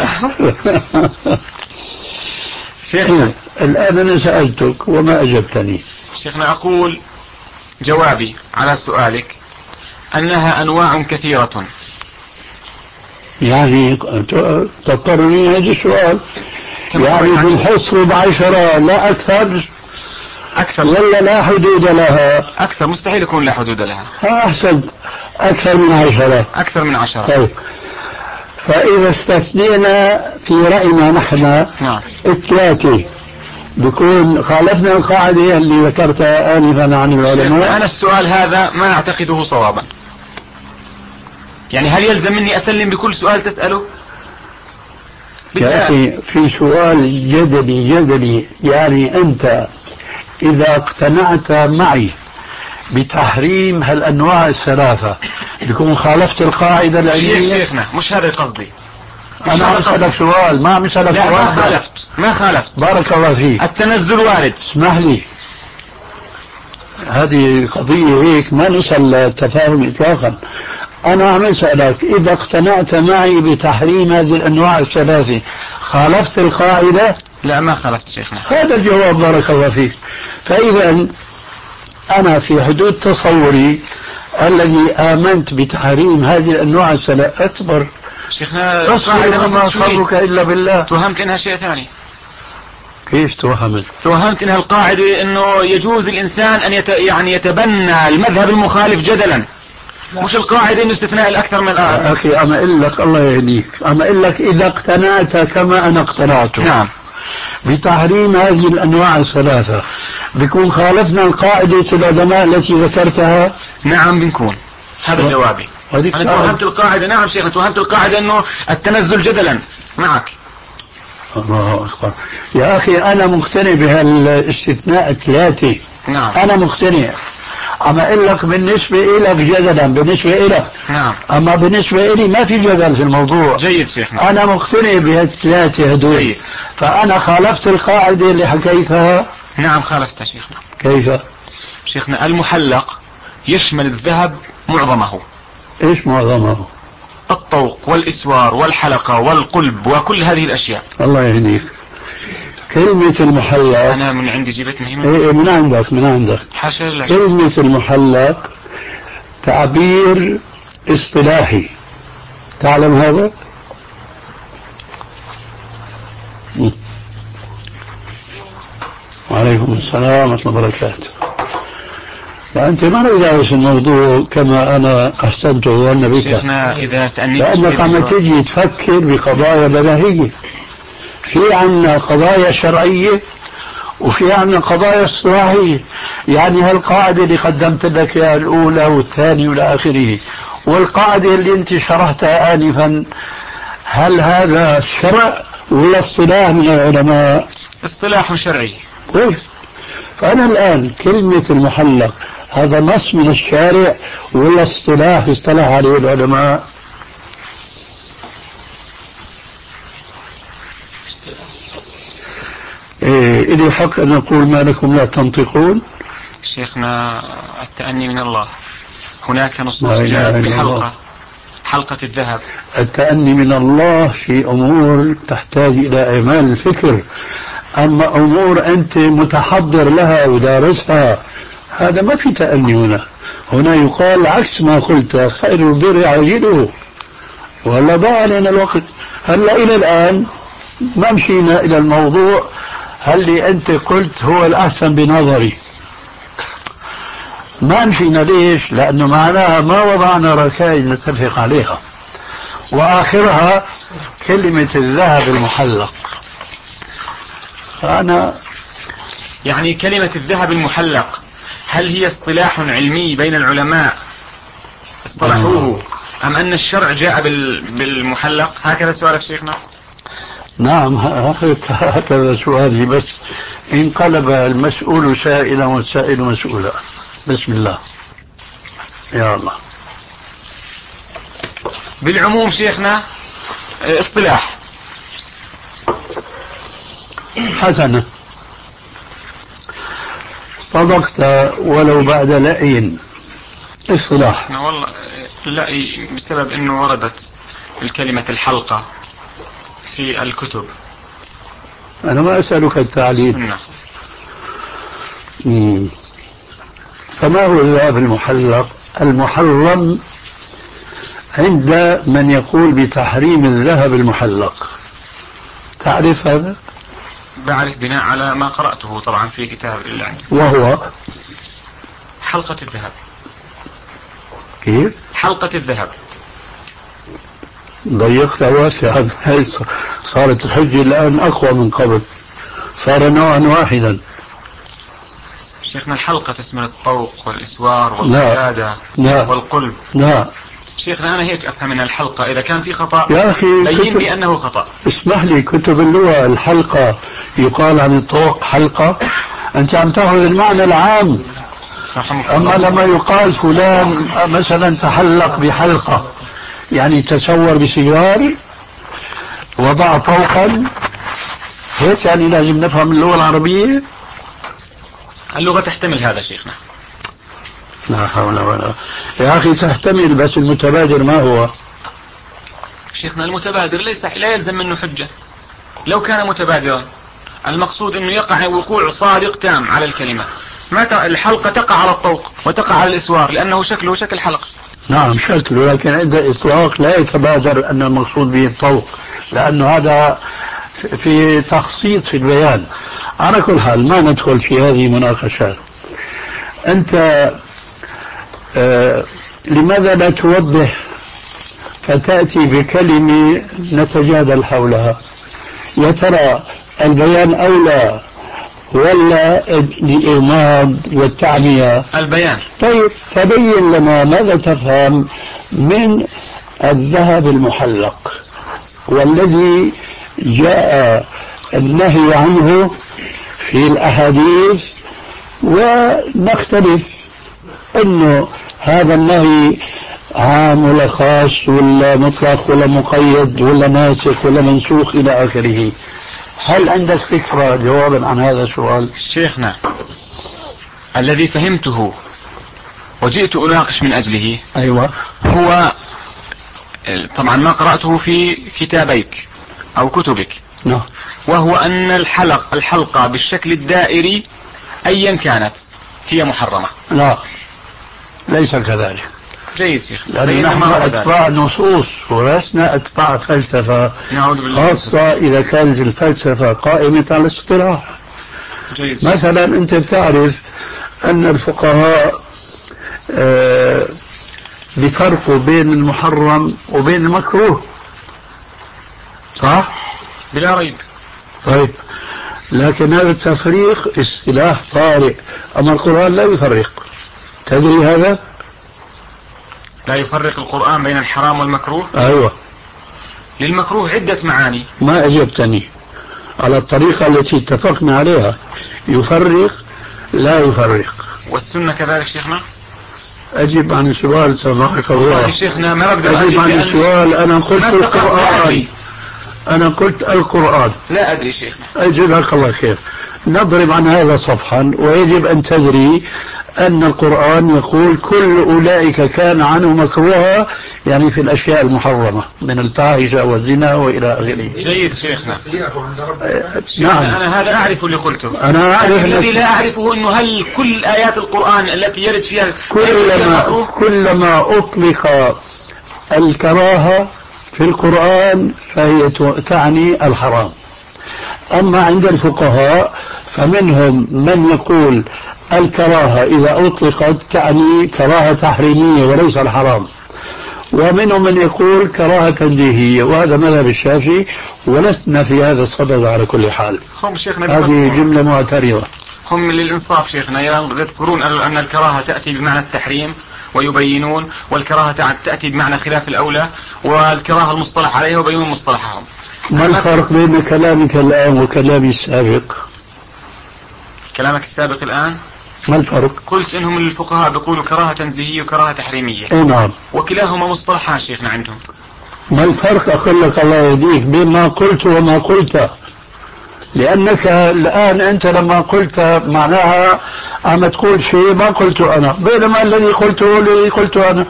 شيخنا. الآن أنا سألتك وما أجبتني. شيخنا أقول جوابي على سؤالك أنها أنواع كثيرة. يعني تضطرني هذا السؤال. يعني بالحصر بعشرة لا أكثر. أكثر ولا لا حدود لها؟ أكثر مستحيل يكون لا حدود لها. أحسن. أكثر من عشرة. أكثر من عشرة. طيب. فإذا استثنينا في رأينا نحن نعم. الثلاثة بكون خالفنا القاعدة اللي ذكرتها آنفا عن العلماء. أنا السؤال هذا ما أعتقده صوابا. يعني هل يلزم مني أسلم بكل سؤال تسأله؟ يا أخي في سؤال جدلي جدلي. يعني أنت إذا اقتنعت معي بتحريم هالأنواع الثلاثة بيكون خالفت القاعدة العلمية. شيخنا مش هذا قصدي. أنا عم أسألك سؤال ما عم أسألك لا سؤال. ما خالفت ما خالفت. بارك الله فيك. التنزل وارد. اسمح لي، هذه قضية هيك ما نسأل التفاهم إطلاقا. أنا عم أسألك إذا اقتنعت معي بتحريم هذه الأنواع الثلاثة خالفت القاعدة؟ لا ما خالفت شيخنا. هذا الجواب بارك الله فيك. فإذا أنا في حدود تصوري الذي آمنت بتحريم هذه الأنواع الثلاثة أكبر. شيخنا أصبر ما صبرك إلا بالله. توهمت إنها شيء ثاني. كيف توهمت؟ توهمت إنها القاعدة إنه يجوز الإنسان أن يت... يعني يتبنى المذهب المخالف جدلا، مش القاعدة إنه استثناء الأكثر من الآخر. أخي أما أقول لك الله يهديك، أما أقول لك إذا اقتنعت كما أنا اقتنعت نعم بتحريم هذه الأنواع الثلاثة بيكون خالفنا القاعدة العلماء التي ذكرتها؟ نعم بنكون. هذا جوابي. أنا توهمت القاعدة. نعم شيخنا توهمت القاعدة إنه التنزل جدلا معك. الله أكبر يا أخي، أنا مقتنع بهالاستثناء ثلاثة. نعم أنا مقتنع، أما أقول لك بالنسبة إلك جدلا بالنسبة إلك. نعم. أما بالنسبة إلي ما في جدل في الموضوع. جيد شيخنا. أنا مقتنع بهالثلاثة هدول. جيد. فأنا خالفت القاعدة اللي حكيتها. نعم خالفتها شيخنا. كيف؟ شيخنا المحلق يشمل الذهب معظمه. إيش معظمه؟ الطوق والإسوار والحلقة والقلب وكل هذه الأشياء. الله يهديك. كلمة المحلق أنا من عندي جبت مهمة. إيه من عندك من عندك حاشا لله. كلمة المحلق تعبير اصطلاحي، تعلم هذا؟ وعليكم السلام ورحمة الله وبركاته. فأنت ما ندرس الموضوع كما أنا أحسنت وأنا بك، شيخنا إذا تأنيت لأنك عم تجي تفكر بقضايا بديهية. في عنا قضايا شرعية وفي عنا قضايا اصطلاحية. يعني هالقاعدة اللي قدمت لك يا الأولى والثانية والى آخره، والقاعدة اللي أنت شرحتها آنفا، هل هذا شرع ولا اصطلاح من العلماء؟ اصطلاح شرعي. كويس. فأنا الآن كلمة المحلق هذا نص من الشارع ولا اصطلاح اصطلح عليه العلماء؟ إيه إلي حق أن أقول ما لكم لا تنطقون؟ شيخنا التأني من الله. هناك نصوص جاءت بحلقة حلقة الذهب. التأني من الله في أمور تحتاج إلى إعمال الفكر، أما أمور أنت متحضر لها ودارسها هذا ما في تأني. هنا هنا يقال عكس ما قلت، خير البر عاجله ولا ضاع علينا الوقت. هلا إلى الآن ما مشينا إلى الموضوع هل اللي أنت قلت هو الأحسن بنظري. ما مشينا ليش؟ لأنه معناها ما وضعنا ركائز نتفق عليها، وآخرها كلمة الذهب المحلق. أنا يعني كلمة الذهب المحلق هل هي اصطلاح علمي بين العلماء اصطلحوه أم أن الشرع جاء بالمحلق؟ هكذا سؤالك شيخنا؟ نعم هكذا سؤالي، بس انقلب المسؤول سائلا والسائل مسؤولا. بسم الله يا الله. بالعموم شيخنا اصطلاح. حسنا صدقت ولو بعد لأي اصطلاح. والله لأي بسبب انه وردت الكلمة الحلقة في الكتب. انا ما اسألك التعليل. مم. فما هو الذهب المحلق؟ المحرم عند من يقول بتحريم الذهب المحلق. تعرف هذا؟ بعرف بناء على ما قرأته طبعا في كتاب الله، وهو حلقة الذهب. كيف؟ حلقة الذهب. ضيقت واسعا، صارت الحجة الآن أقوى من قبل، صار نوعا واحدا. شيخنا الحلقة تشمل الطوق والإسوار والقيادة والقلب. لا شيخنا أنا هيك أفهم من الحلقة، إذا كان في خطأ يا أخي بين بأنه خطأ. اسمح لي، كتب اللغة الحلقة يقال عن الطوق حلقة، أنت عم تأخذ المعنى العام. أما لما يقال فلان مثلا تحلق بحلقة يعني تسور بسيار وضع طوقا، هيك يعني لازم نفهم اللغة العربية. اللغة تحتمل هذا شيخنا. لا حول ولا. يا أخي تحتمل، بس المتبادر ما هو؟ شيخنا المتبادر ليس لا يلزم منه حجة. لو كان متبادرا المقصود انه يقع وقوع صادق تام على الكلمة، ما الحلقة تقع على الطوق وتقع على الإسوار لأنه شكله شكل حلقة. نعم شكله، لكن عند إطلاق لا يتبادر أن المقصود به الطوق، لأنه هذا في تخصيص في البيان. على كل حال ما ندخل في هذه مناقشات. أنت آه لماذا لا توضح فتأتي بكلمة نتجادل حولها؟ يا ترى البيان أولى ولا الإيماض والتعمية؟ البيان. طيب تبين لنا ماذا تفهم من الذهب المحلق والذي جاء النهي عنه في الأحاديث، ونختلف أنه هذا النهي عام ولا خاص ولا مطلق ولا مقيد ولا ناسخ ولا منسوخ إلى آخره. هل عندك فكرة جوابا عن هذا السؤال؟ شيخنا الذي فهمته وجئت أناقش من أجله أيوة هو طبعا ما قرأته في كتابيك أو كتبك، نعم، وهو أن الحلق الحلقة بالشكل الدائري أيا كانت هي محرمة. لا ليس كذلك. جيد شيخ، لأن نحن أتباع نصوص ولسنا أتباع فلسفة، خاصة إذا كانت الفلسفة قائمة على الاصطلاح. جيد. مثلا أنت بتعرف أن الفقهاء آه بفرقوا بين المحرم وبين المكروه، صح؟ بلا ريب. طيب لكن هذا التفريق اصطلاح طارئ، أما القرآن لا يفرق. تدري هذا؟ لا يفرق القرآن بين الحرام والمكروه؟ أيوة. للمكروه عدة معاني. ما أجبتني على الطريقة التي اتفقنا عليها. يفرق لا يفرق. والسنة كذلك شيخنا؟ أجب عن السؤال تبارك الله. شيخنا ما أقدر أجب عن السؤال. أنا قلت القرآن. أنا قلت القرآن. لا أدري شيخنا. أجزاك الله خير. نضرب عن هذا صفحا، ويجب أن تدري أن القرآن يقول كل أولئك كان عنه مكروها، يعني في الأشياء المحرمة من الفاحشة والزنا وإلى آخره. جيد شيخنا. نعم. أنا هذا أعرف اللي قلته. أنا أعرف. الذي لا أعرفه أنه هل كل آيات القرآن التي يرد فيها كلما, كلما أطلق الكراهة في القرآن فهي تعني الحرام. أما عند الفقهاء فمنهم من يقول الكراهة إذا أطلقت تعني كراهة تحريمية وليس الحرام، ومنهم من يقول كراهة تنزيهية، وهذا مذهب الشافعي، ولسنا في هذا الصدد على كل حال. هم شيخنا هذه جملة معترضة. هم للإنصاف شيخنا يذكرون أن الكراهة تأتي بمعنى التحريم ويبينون، والكراهة تأتي بمعنى خلاف الأولى، والكراهة المصطلح عليها وبينون مصطلحهم. ما الفرق بين كلامك الآن وكلامي السابق؟ كلامك السابق الآن ما الفرق؟ قلت إنهم الفقهاء بيقولوا كراهة تنزيهية وكراهة تحريمية. اي نعم. وكلاهما مصطلحان شيخنا عندهم. ما الفرق أقول لك الله يهديك بين ما قلت وما قلت؟ لأنك الآن أنت لما قلت معناها عم تقول شيء ما قلته أنا، بينما الذي قلته الذي قلته أنا.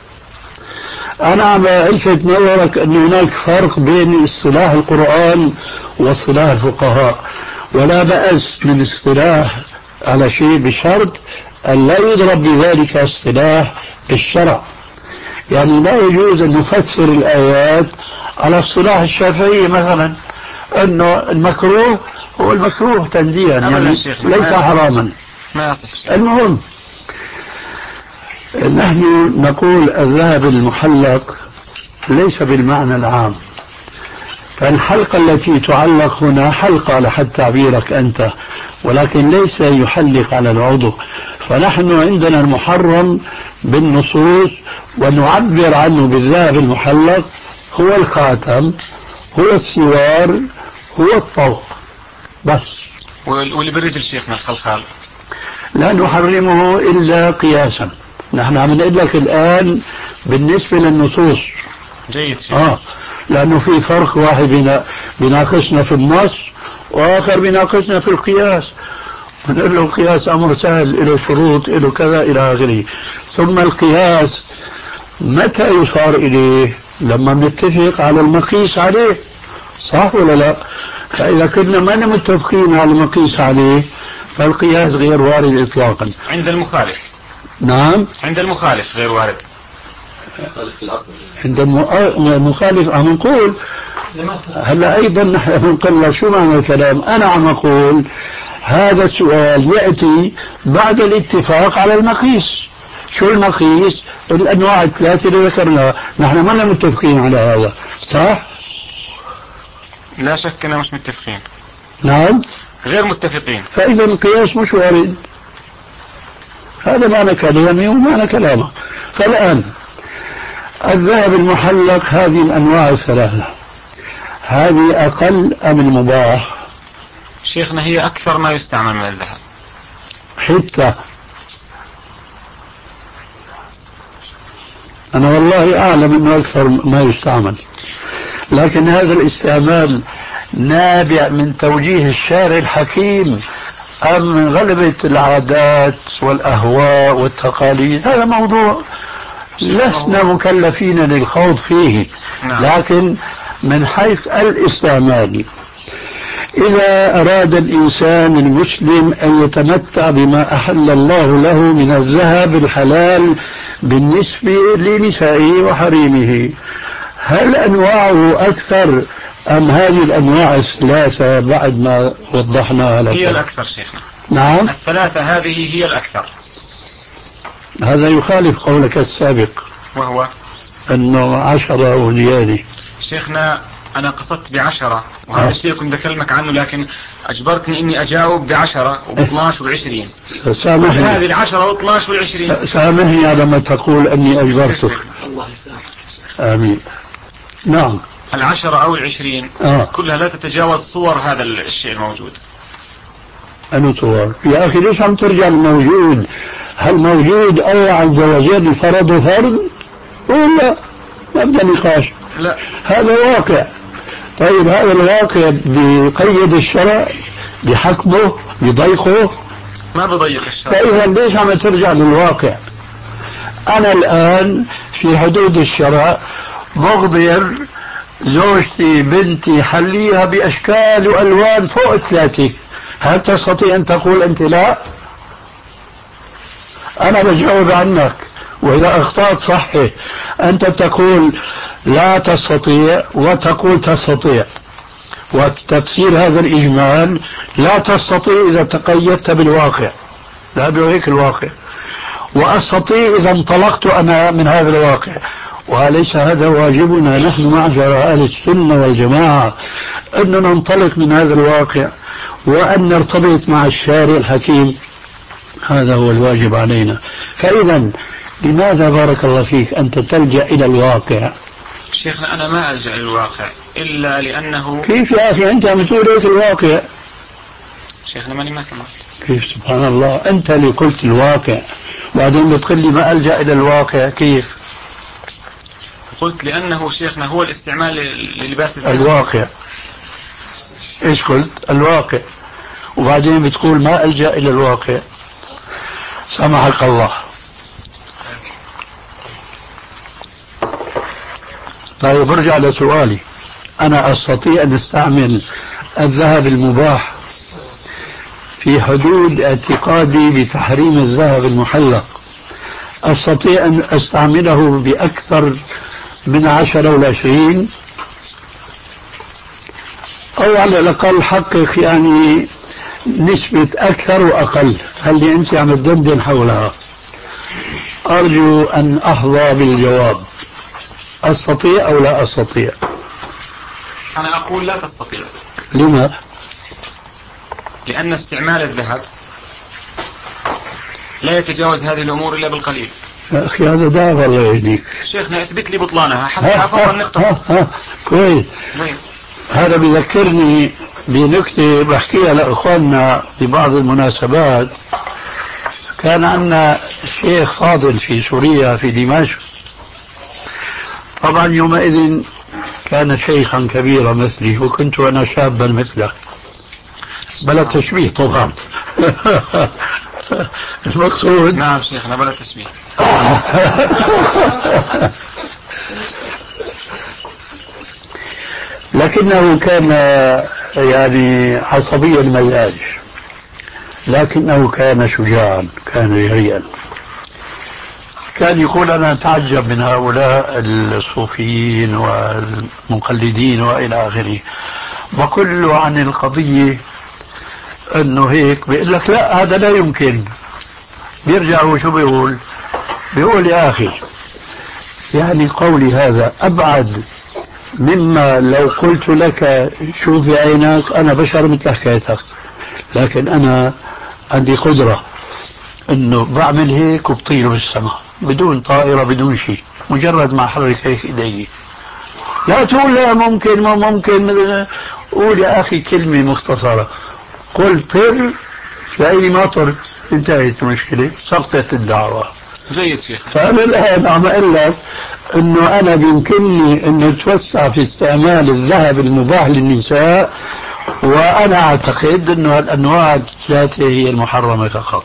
أنا عم ألفت نظرك أن هناك فرق بين اصطلاح القرآن واصطلاح الفقهاء، ولا بأس من اصطلاح على شيء بشرط أن لا يضرب بذلك اصطلاح الشرع. يعني لا يجوز أن نفسر الآيات على اصطلاح الشافعي مثلا أنه المكروه هو المكروه تنزيها، يعني ليس حراما. ما يصح. المهم نحن نقول الذهب المحلق ليس بالمعنى العام، فالحلقة التي تعلق هنا حلقة على حد تعبيرك أنت، ولكن ليس يحلق على العضو. فنحن عندنا المحرم بالنصوص ونعبر عنه بالذهب المحلق هو الخاتم، هو السوار، هو الطوق بس. واللي بالرجل شيخنا الخلخال لا نحرمه إلا قياسا. نحن عم نقول لك الآن بالنسبة للنصوص. جيد شيخ. آه لأنه في فرق واحد بيناقشنا في النص وآخر بيناقشنا في القياس. نقول له القياس أمر سهل، له شروط، له كذا إلى آخره. ثم القياس متى يصار إليه؟ لما نتفق على المقيس عليه، صح ولا لا؟ فإذا كنا ما متفقين على المقيس عليه فالقياس غير وارد إطلاقا. عند المخالف. نعم، عند المخالف غير وارد. عند المخالف عم نقول هلا أيضا نحن بنقول شو معنى الكلام. أنا عم أقول هذا السؤال يأتي بعد الاتفاق على المقيس. شو المقيس؟ الأنواع الثلاثة اللي ذكرناها، نحن ما متفقين على هذا، صح؟ لا شك أننا مش متفقين. نعم، غير متفقين. فإذا القياس مش وارد. هذا معنى كلامي ومعنى كلامه. فالآن الذهب المحلق هذه الأنواع الثلاثة، هذه أقل أم المباح؟ شيخنا هي أكثر ما يستعمل من الذهب. حتى أنا والله أعلم أنه أكثر ما يستعمل، لكن هذا الاستعمال نابع من توجيه الشارع الحكيم أم من غلبة العادات والأهواء والتقاليد؟ هذا موضوع لسنا مكلفين للخوض فيه. لكن من حيث الاستعمال، إذا أراد الإنسان المسلم أن يتمتع بما أحل الله له من الذهب الحلال بالنسبة لنسائه وحريمه، هل أنواعه أكثر أم هذه الأنواع الثلاثة بعد ما وضحناها لك؟ هي الأكثر شيخنا. نعم، الثلاثة هذه هي الأكثر. هذا يخالف قولك السابق وهو أنه عشرة وزيادة. شيخنا أنا قصدت بعشرة، وهذا الشيء كنت أكلمك عنه، لكن أجبرتني إني أجاوب بعشرة وباثناش وبعشرين. سامحني، هذه العشرة واثناش والعشرين. سامحني على ما تقول أني أجبرتك. الله يسامحك. آمين. نعم، العشرة أو العشرين آه. كلها لا تتجاوز صور هذا الشيء الموجود. أنو صور؟ يا أخي ليش عم ترجع للموجود؟ هل موجود الله عز وجل فرض فرض ولا ما بدنا نقاش؟ لا، هذا واقع. طيب هذا الواقع بقيد الشرع، بحكمه، بضيقه؟ ما بضيق الشرع. فإذا ليش عم ترجع للواقع؟ أنا الآن في حدود الشرع مخبر زوجتي بنتي حليها بأشكال وألوان فوق ثلاثة، هل تستطيع أن تقول أنت لا؟ أنا بجاوب عنك، وإذا أخطأت صحي. أنت تقول لا تستطيع وتقول تستطيع، وتفسير هذا الإجمال لا تستطيع إذا تقيدت بالواقع، لا بهيك الواقع، وأستطيع إذا انطلقت أنا من هذا الواقع. وليس هذا واجبنا نحن معشر أهل السنة والجماعة، أن ننطلق من هذا الواقع وأن نرتبط مع الشارع الحكيم. هذا هو الواجب علينا. فإذا لماذا بارك الله فيك أنت تلجأ إلى الواقع؟ شيخنا أنا ما ألجأ إلى الواقع إلا لأنه. كيف يا أخي أنت عم تقول ليك الواقع؟ شيخنا ماني ما كملت. كيف؟ سبحان الله، أنت اللي قلت الواقع وبعدين بتقول لي ما ألجأ إلى الواقع. كيف؟ قلت لأنه شيخنا هو الاستعمال للباس الذهب. الواقع. إيش قلت؟ الواقع، وبعدين بتقول ما ألجأ إلى الواقع. سامحك الله. طيب ارجع لسؤالي. أنا أستطيع أن أستعمل الذهب المباح في حدود اعتقادي بتحريم الذهب المحلق، أستطيع أن أستعمله بأكثر من عشرة ولا عشرين، أو على الأقل حقق يعني نسبة أكثر وأقل. هل لي أنت عم تدندن حولها؟ أرجو أن أحظى بالجواب. أستطيع أو لا أستطيع؟ أنا أقول لا تستطيع. لما؟ لأن استعمال الذهب لا يتجاوز هذه الأمور إلا بالقليل. يا أخي هذا دعوة الله يهديك. شيخنا اثبت لي بطلانها حتى أفضل نقطة. كويس. هذا بذكرني بنكتة بحكيها لأخواننا ببعض المناسبات. كان عندنا شيخ فاضل في سوريا في دمشق، طبعا يومئذ كان شيخا كبيرا مثلي وكنت أنا شابا مثله، بلا تشبيه طبعا. المقصود. نعم شيخنا بلا تشبيه. لكنه كان يعني عصبي المزاج، لكنه كان شجاعا، كان جريئا. كان يقول أنا أتعجب من هؤلاء الصوفيين والمقلدين وإلى آخره. بقول له عن القضية أنه هيك، بيقول لك لا هذا لا يمكن. بيرجع وشو بيقول؟ بيقول يا أخي يعني قولي هذا أبعد مما لو قلت لك شوف بعينك أنا بشر مثل حكايتك، لكن أنا عندي قدرة أنه بعمل هيك وبطير بالسماء بدون طائرة بدون شيء، مجرد ما أحرك هيك إيدي. لا تقول لا ممكن ما ممكن، قول يا أخي كلمة مختصرة، قل طر تلاقيني ما طرت، انتهت المشكلة، سقطت الدعوة. جيد شيخ. فأنا الآن عم أقول لك أنه أنا بيمكنني أن أتوسع في استعمال الذهب المباح للنساء، وأنا أعتقد أنه الأنواع الثلاثة هي المحرمة فقط.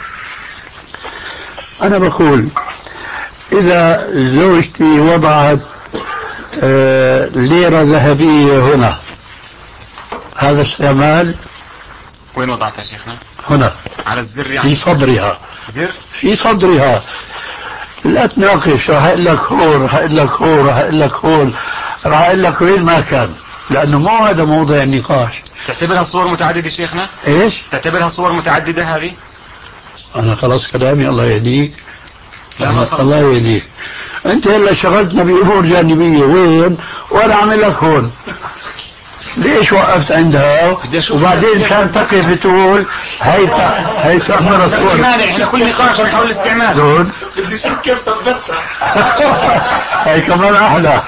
أنا بقول إذا زوجتي وضعت آه ليرة ذهبية هنا، هذا استعمال. وين وضعتها شيخنا؟ هنا على الزر يعني؟ في صدرها. زر؟ في صدرها. لا تناقش، راح اقول لك هون، راح اقول لك هون، راح اقول لك هون، راح اقول لك وين ما كان، لانه مو هذا موضوع النقاش. تعتبرها صور متعددة شيخنا؟ ايش؟ تعتبرها صور متعددة هذه؟ انا خلاص كلامي الله يهديك. لا الله يهديك. انت هلا شغلتنا بامور جانبيه وين، وانا عامل لك هون. ليش وقفت عندها وبعدين كان تقف تقول هي هي تعمل الصور؟ احنا كل نقاش نحاول الاستعمال. دون بدي اشوف كيف ثبتها. هي كمان احلى.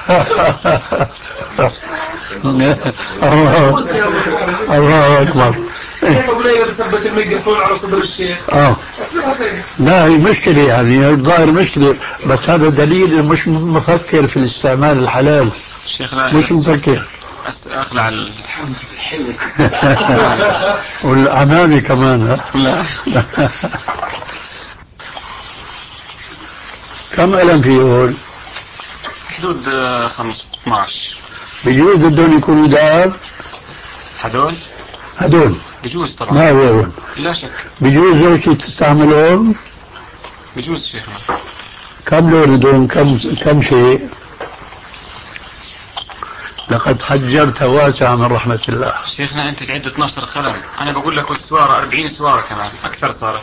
الله اكبر. كيف اقول لك ثبت الميجافون على صدر الشيخ؟ اه لا هي مشكلة، يعني الظاهر مشكلة، بس هذا دليل مش مفكر في الاستعمال الحلال. شيخنا مش مفكر. اخلع ال... والامامي كمان. لا. كم قلم فيه هول؟ حدود خمسة اثناشر. بجوز بدهم يكونوا دهب؟ هدول؟ هدول بجوز طبعا. ما غيرهم. لا شك. بجوز زوجتي تستعملهم؟ بجوز شيخنا. كم لون هدول؟ كم كم شيء؟ لقد حجرت واسعة من رحمة الله. شيخنا انت تعد اثناشر قلم، انا بقول لك السوارة أربعين سوارة كمان اكثر صارت.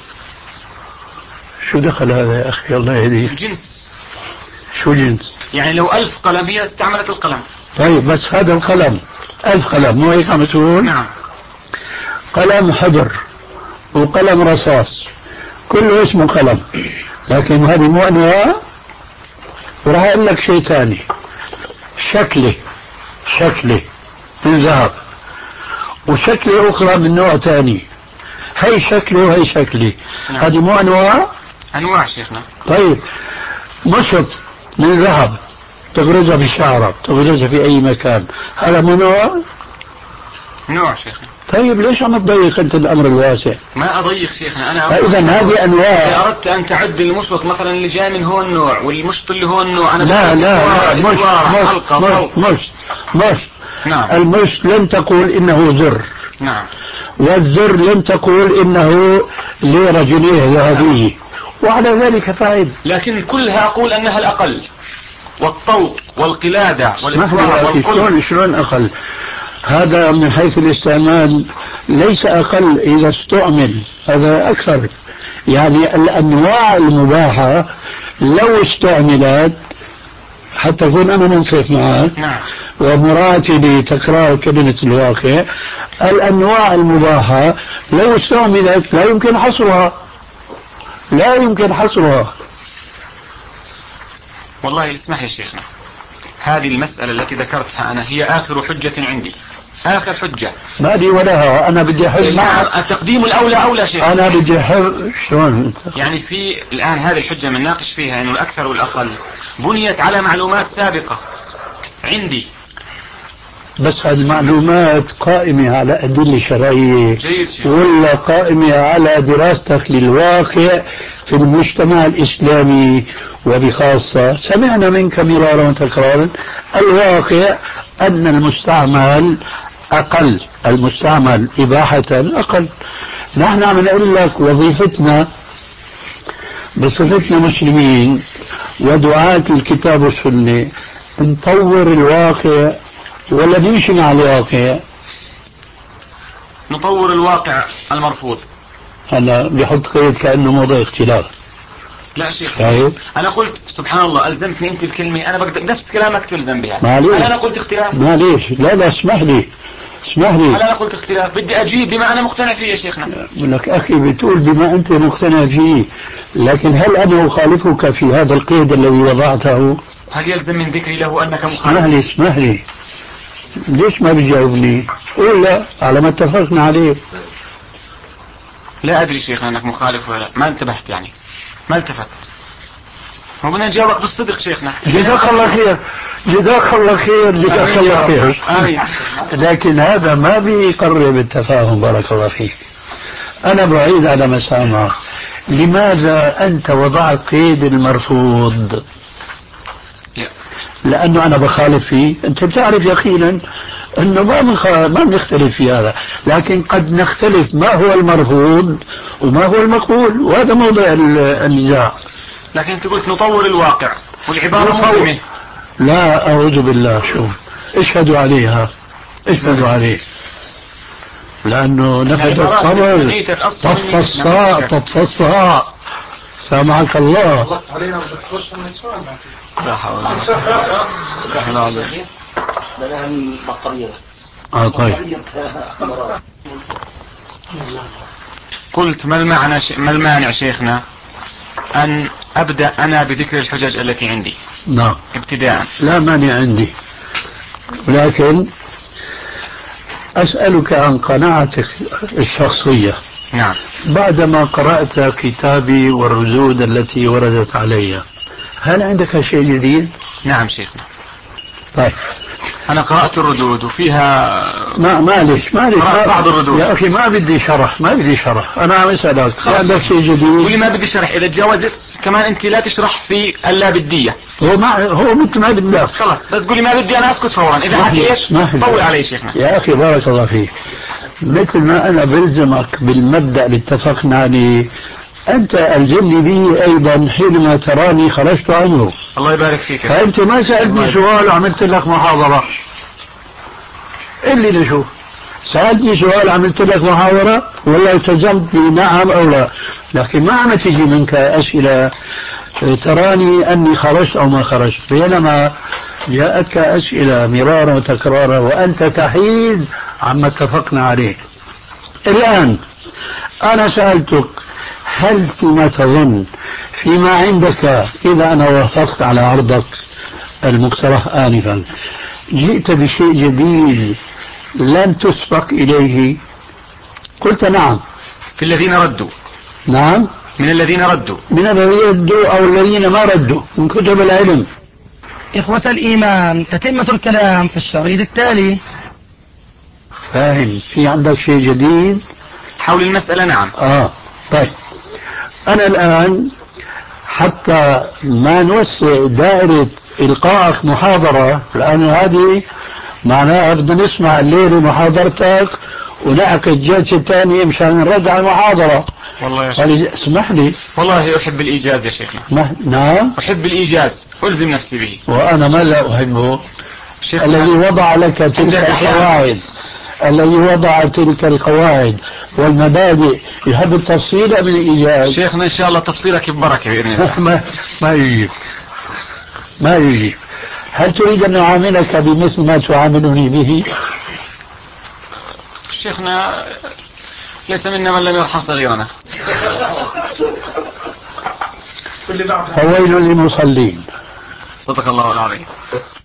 شو دخل هذا يا اخي الله يهديك؟ الجنس. شو جنس؟ يعني لو ألف قلم هي استعملت القلم. طيب بس هذا القلم ألف قلم مو هيك عم تقول؟ نعم. قلم حبر وقلم رصاص كله اسمه قلم، لكن هذه مو انواع. وراح اقول لك شيء ثاني، شكله شكله من ذهب وشكله اخرى من نوع ثاني، هي شكله وهي شكله. نعم. هذه مو انواع؟ انواع شيخنا. طيب مشط من ذهب تغرزها في شعرك، تغرزها في اي مكان، هذا مو نوع؟ نوع شيخنا. طيب ليش عم تضيق انت الامر الواسع؟ ما اضيق شيخنا، انا فاذا هذه انواع. اذا اردت ان تعد المشط مثلا اللي جاي من هون نوع والمشط اللي هون نوع، انا لا لا مش مش مش مش نعم. المشط لم تقول انه زر. نعم. والزر لم تقول انه ليرة جنيه ذهبية، وعلى ذلك فاعل. لكن كلها اقول انها الاقل، والطوق والقلادة والاسوار والقلب. شلون شلون اقل؟ هذا من حيث الاستعمال ليس أقل إذا استعمل، هذا أكثر. يعني الأنواع المباحة لو استعملت، حتى أكون أنا منصف معك. نعم. ومراتي بتكرار كلمة الواقع، الأنواع المباحة لو استعملت لا يمكن حصرها، لا يمكن حصرها. والله اسمح يا شيخنا، هذه المسألة التي ذكرتها أنا هي آخر حجة عندي، آخر حجة. ما لي ولها، أنا بدي أحل. نعم التقديم الأولى أولى شيخ. أنا بدي أحل. شلون يعني في الآن هذه الحجة من ناقش فيها إنه الأكثر والأقل بنيت على معلومات سابقة عندي. بس هالمعلومات قائمة على أدلة شرعية ولا قائمة على دراستك للواقع في المجتمع الإسلامي وبخاصة؟ سمعنا منك مرارا وتكرارا الواقع أن المستعمل أقل، المستعمل إباحة أقل. نحن عم نقول لك وظيفتنا بصفتنا مسلمين ودعاة الكتاب والسنة نطور الواقع ولا نمشي مع الواقع؟ نطور الواقع المرفوض. هلا بيحط قيد كأنه موضوع اختلاف. لا شيخ طيب. أنا قلت سبحان الله ألزمتني أنت بكلمة أنا بقدر نفس كلامك تلزم بها. معليش. هل أنا قلت اختلاف؟ معليش لا لا اسمح لي اسمح لي. هل أنا قلت اختلاف؟ بدي أجيب بما أنا مقتنع فيه يا شيخنا. لك أخي بتقول بما أنت مقتنع فيه، لكن هل أنا أخالفك في هذا القيد الذي وضعته؟ هل يلزم من ذكري له أنك مخالف؟ اسمح لي اسمح لي ليش ما بتجاوبني؟ قول لا على ما اتفقنا عليه. لا أدري شيخنا أنك مخالف ولا ما انتبهت، يعني ما التفت. هو بدنا نجاوبك بالصدق شيخنا. جزاك الله خير جزاك الله خير جزاك الله خير. لكن هذا ما بيقرب التفاهم. بارك الله فيك. أنا بعيد على مسامع. لماذا أنت وضعت قيد المرفوض؟ لا. لأنه أنا بخالف فيه. أنت بتعرف يقينا أنه ما ما بنختلف في هذا، لكن قد نختلف ما هو المرفوض وما هو المقبول، وهذا موضوع النزاع. لكن أنت قلت نطور الواقع والعبارة مهمة. لا أعوذ بالله. شوف اشهدوا عليها اشهدوا عليه، لأنه نفذ الخبر طف الصاع طف الصاع. سامعك الله. خلصت علينا بدك تخش من السؤال. لا حول ولا قوة. بدها البطارية بس. اه طيب. قلت ما المعنى ش... ما المانع شيخنا أن أبدأ أنا بذكر الحجج التي عندي؟ نعم ابتداء. لا مانع عندي، ولكن أسألك عن قناعتك الشخصية. نعم. بعدما قرأت كتابي والردود التي وردت علي، هل عندك شيء جديد؟ نعم شيخنا. طيب أنا قرأت الردود وفيها ما معلش معلش بعض الردود. يا أخي ما بدي شرح ما بدي شرح أنا عم أسألك عندك شيء جديد؟ واللي ما بدي شرح إذا تجاوزت كمان أنت لا تشرح في اللابدية. هو ما هو مثل ما بدك. خلاص بس قولي ما بدي أنا أسكت فورا. إذا حكيت طول علي شيخنا. يا أخي بارك الله فيك. مثل ما أنا بلزمك بالمبدأ اللي اتفقنا عليه أنت ألزمني به أيضا حينما تراني خرجت عنه. الله يبارك فيك. فأنت ما سألتني سؤال وعملت لك محاضرة. اللي نشوف سألتني سؤال عملت لك محاضرة ولا التزمت بنعم أو لا، لكن ما عم تجي منك أسئلة تراني أني خرجت أو ما خرجت، بينما جاءتك أسئلة مرارا وتكرارا وأنت تحيد عما اتفقنا عليه. الآن أنا سألتك هل فيما تظن فيما عندك إذا أنا وافقت على عرضك المقترح آنفا جئت بشيء جديد لن تسبق إليه؟ قلت نعم. في الذين ردوا. نعم من الذين ردوا. من الذين ردوا أو الذين ما ردوا من كتب العلم. إخوة الإيمان تتمة الكلام في الشريط التالي. فاهم؟ في عندك شيء جديد حول المسألة؟ نعم. آه طيب أنا الآن حتى ما نوسع دائرة إلقائك محاضرة، لأن هذه معناها بدنا نسمع الليلة محاضرتك ونعقد جلسة ثانية مشان نرد على المحاضرة. والله يا شيخ اسمح لي. والله أحب الإيجاز يا شيخنا. نعم أحب الإيجاز ألزم نفسي به. وأنا ما لا أحبه. الذي وضع لك تلك القواعد الذي وضع تلك القواعد والمبادئ يحب التفصيل من الإيجاز. شيخنا إن شاء الله تفصيلك ببركة بإذن الله. ما ما يجيب ما يجيب. هل تريد أن أعاملك بمثل ما تعاملني به؟ شيخنا ليس منا من لم يرحم صغيرنا. فويل للمصلين. صدق الله العظيم.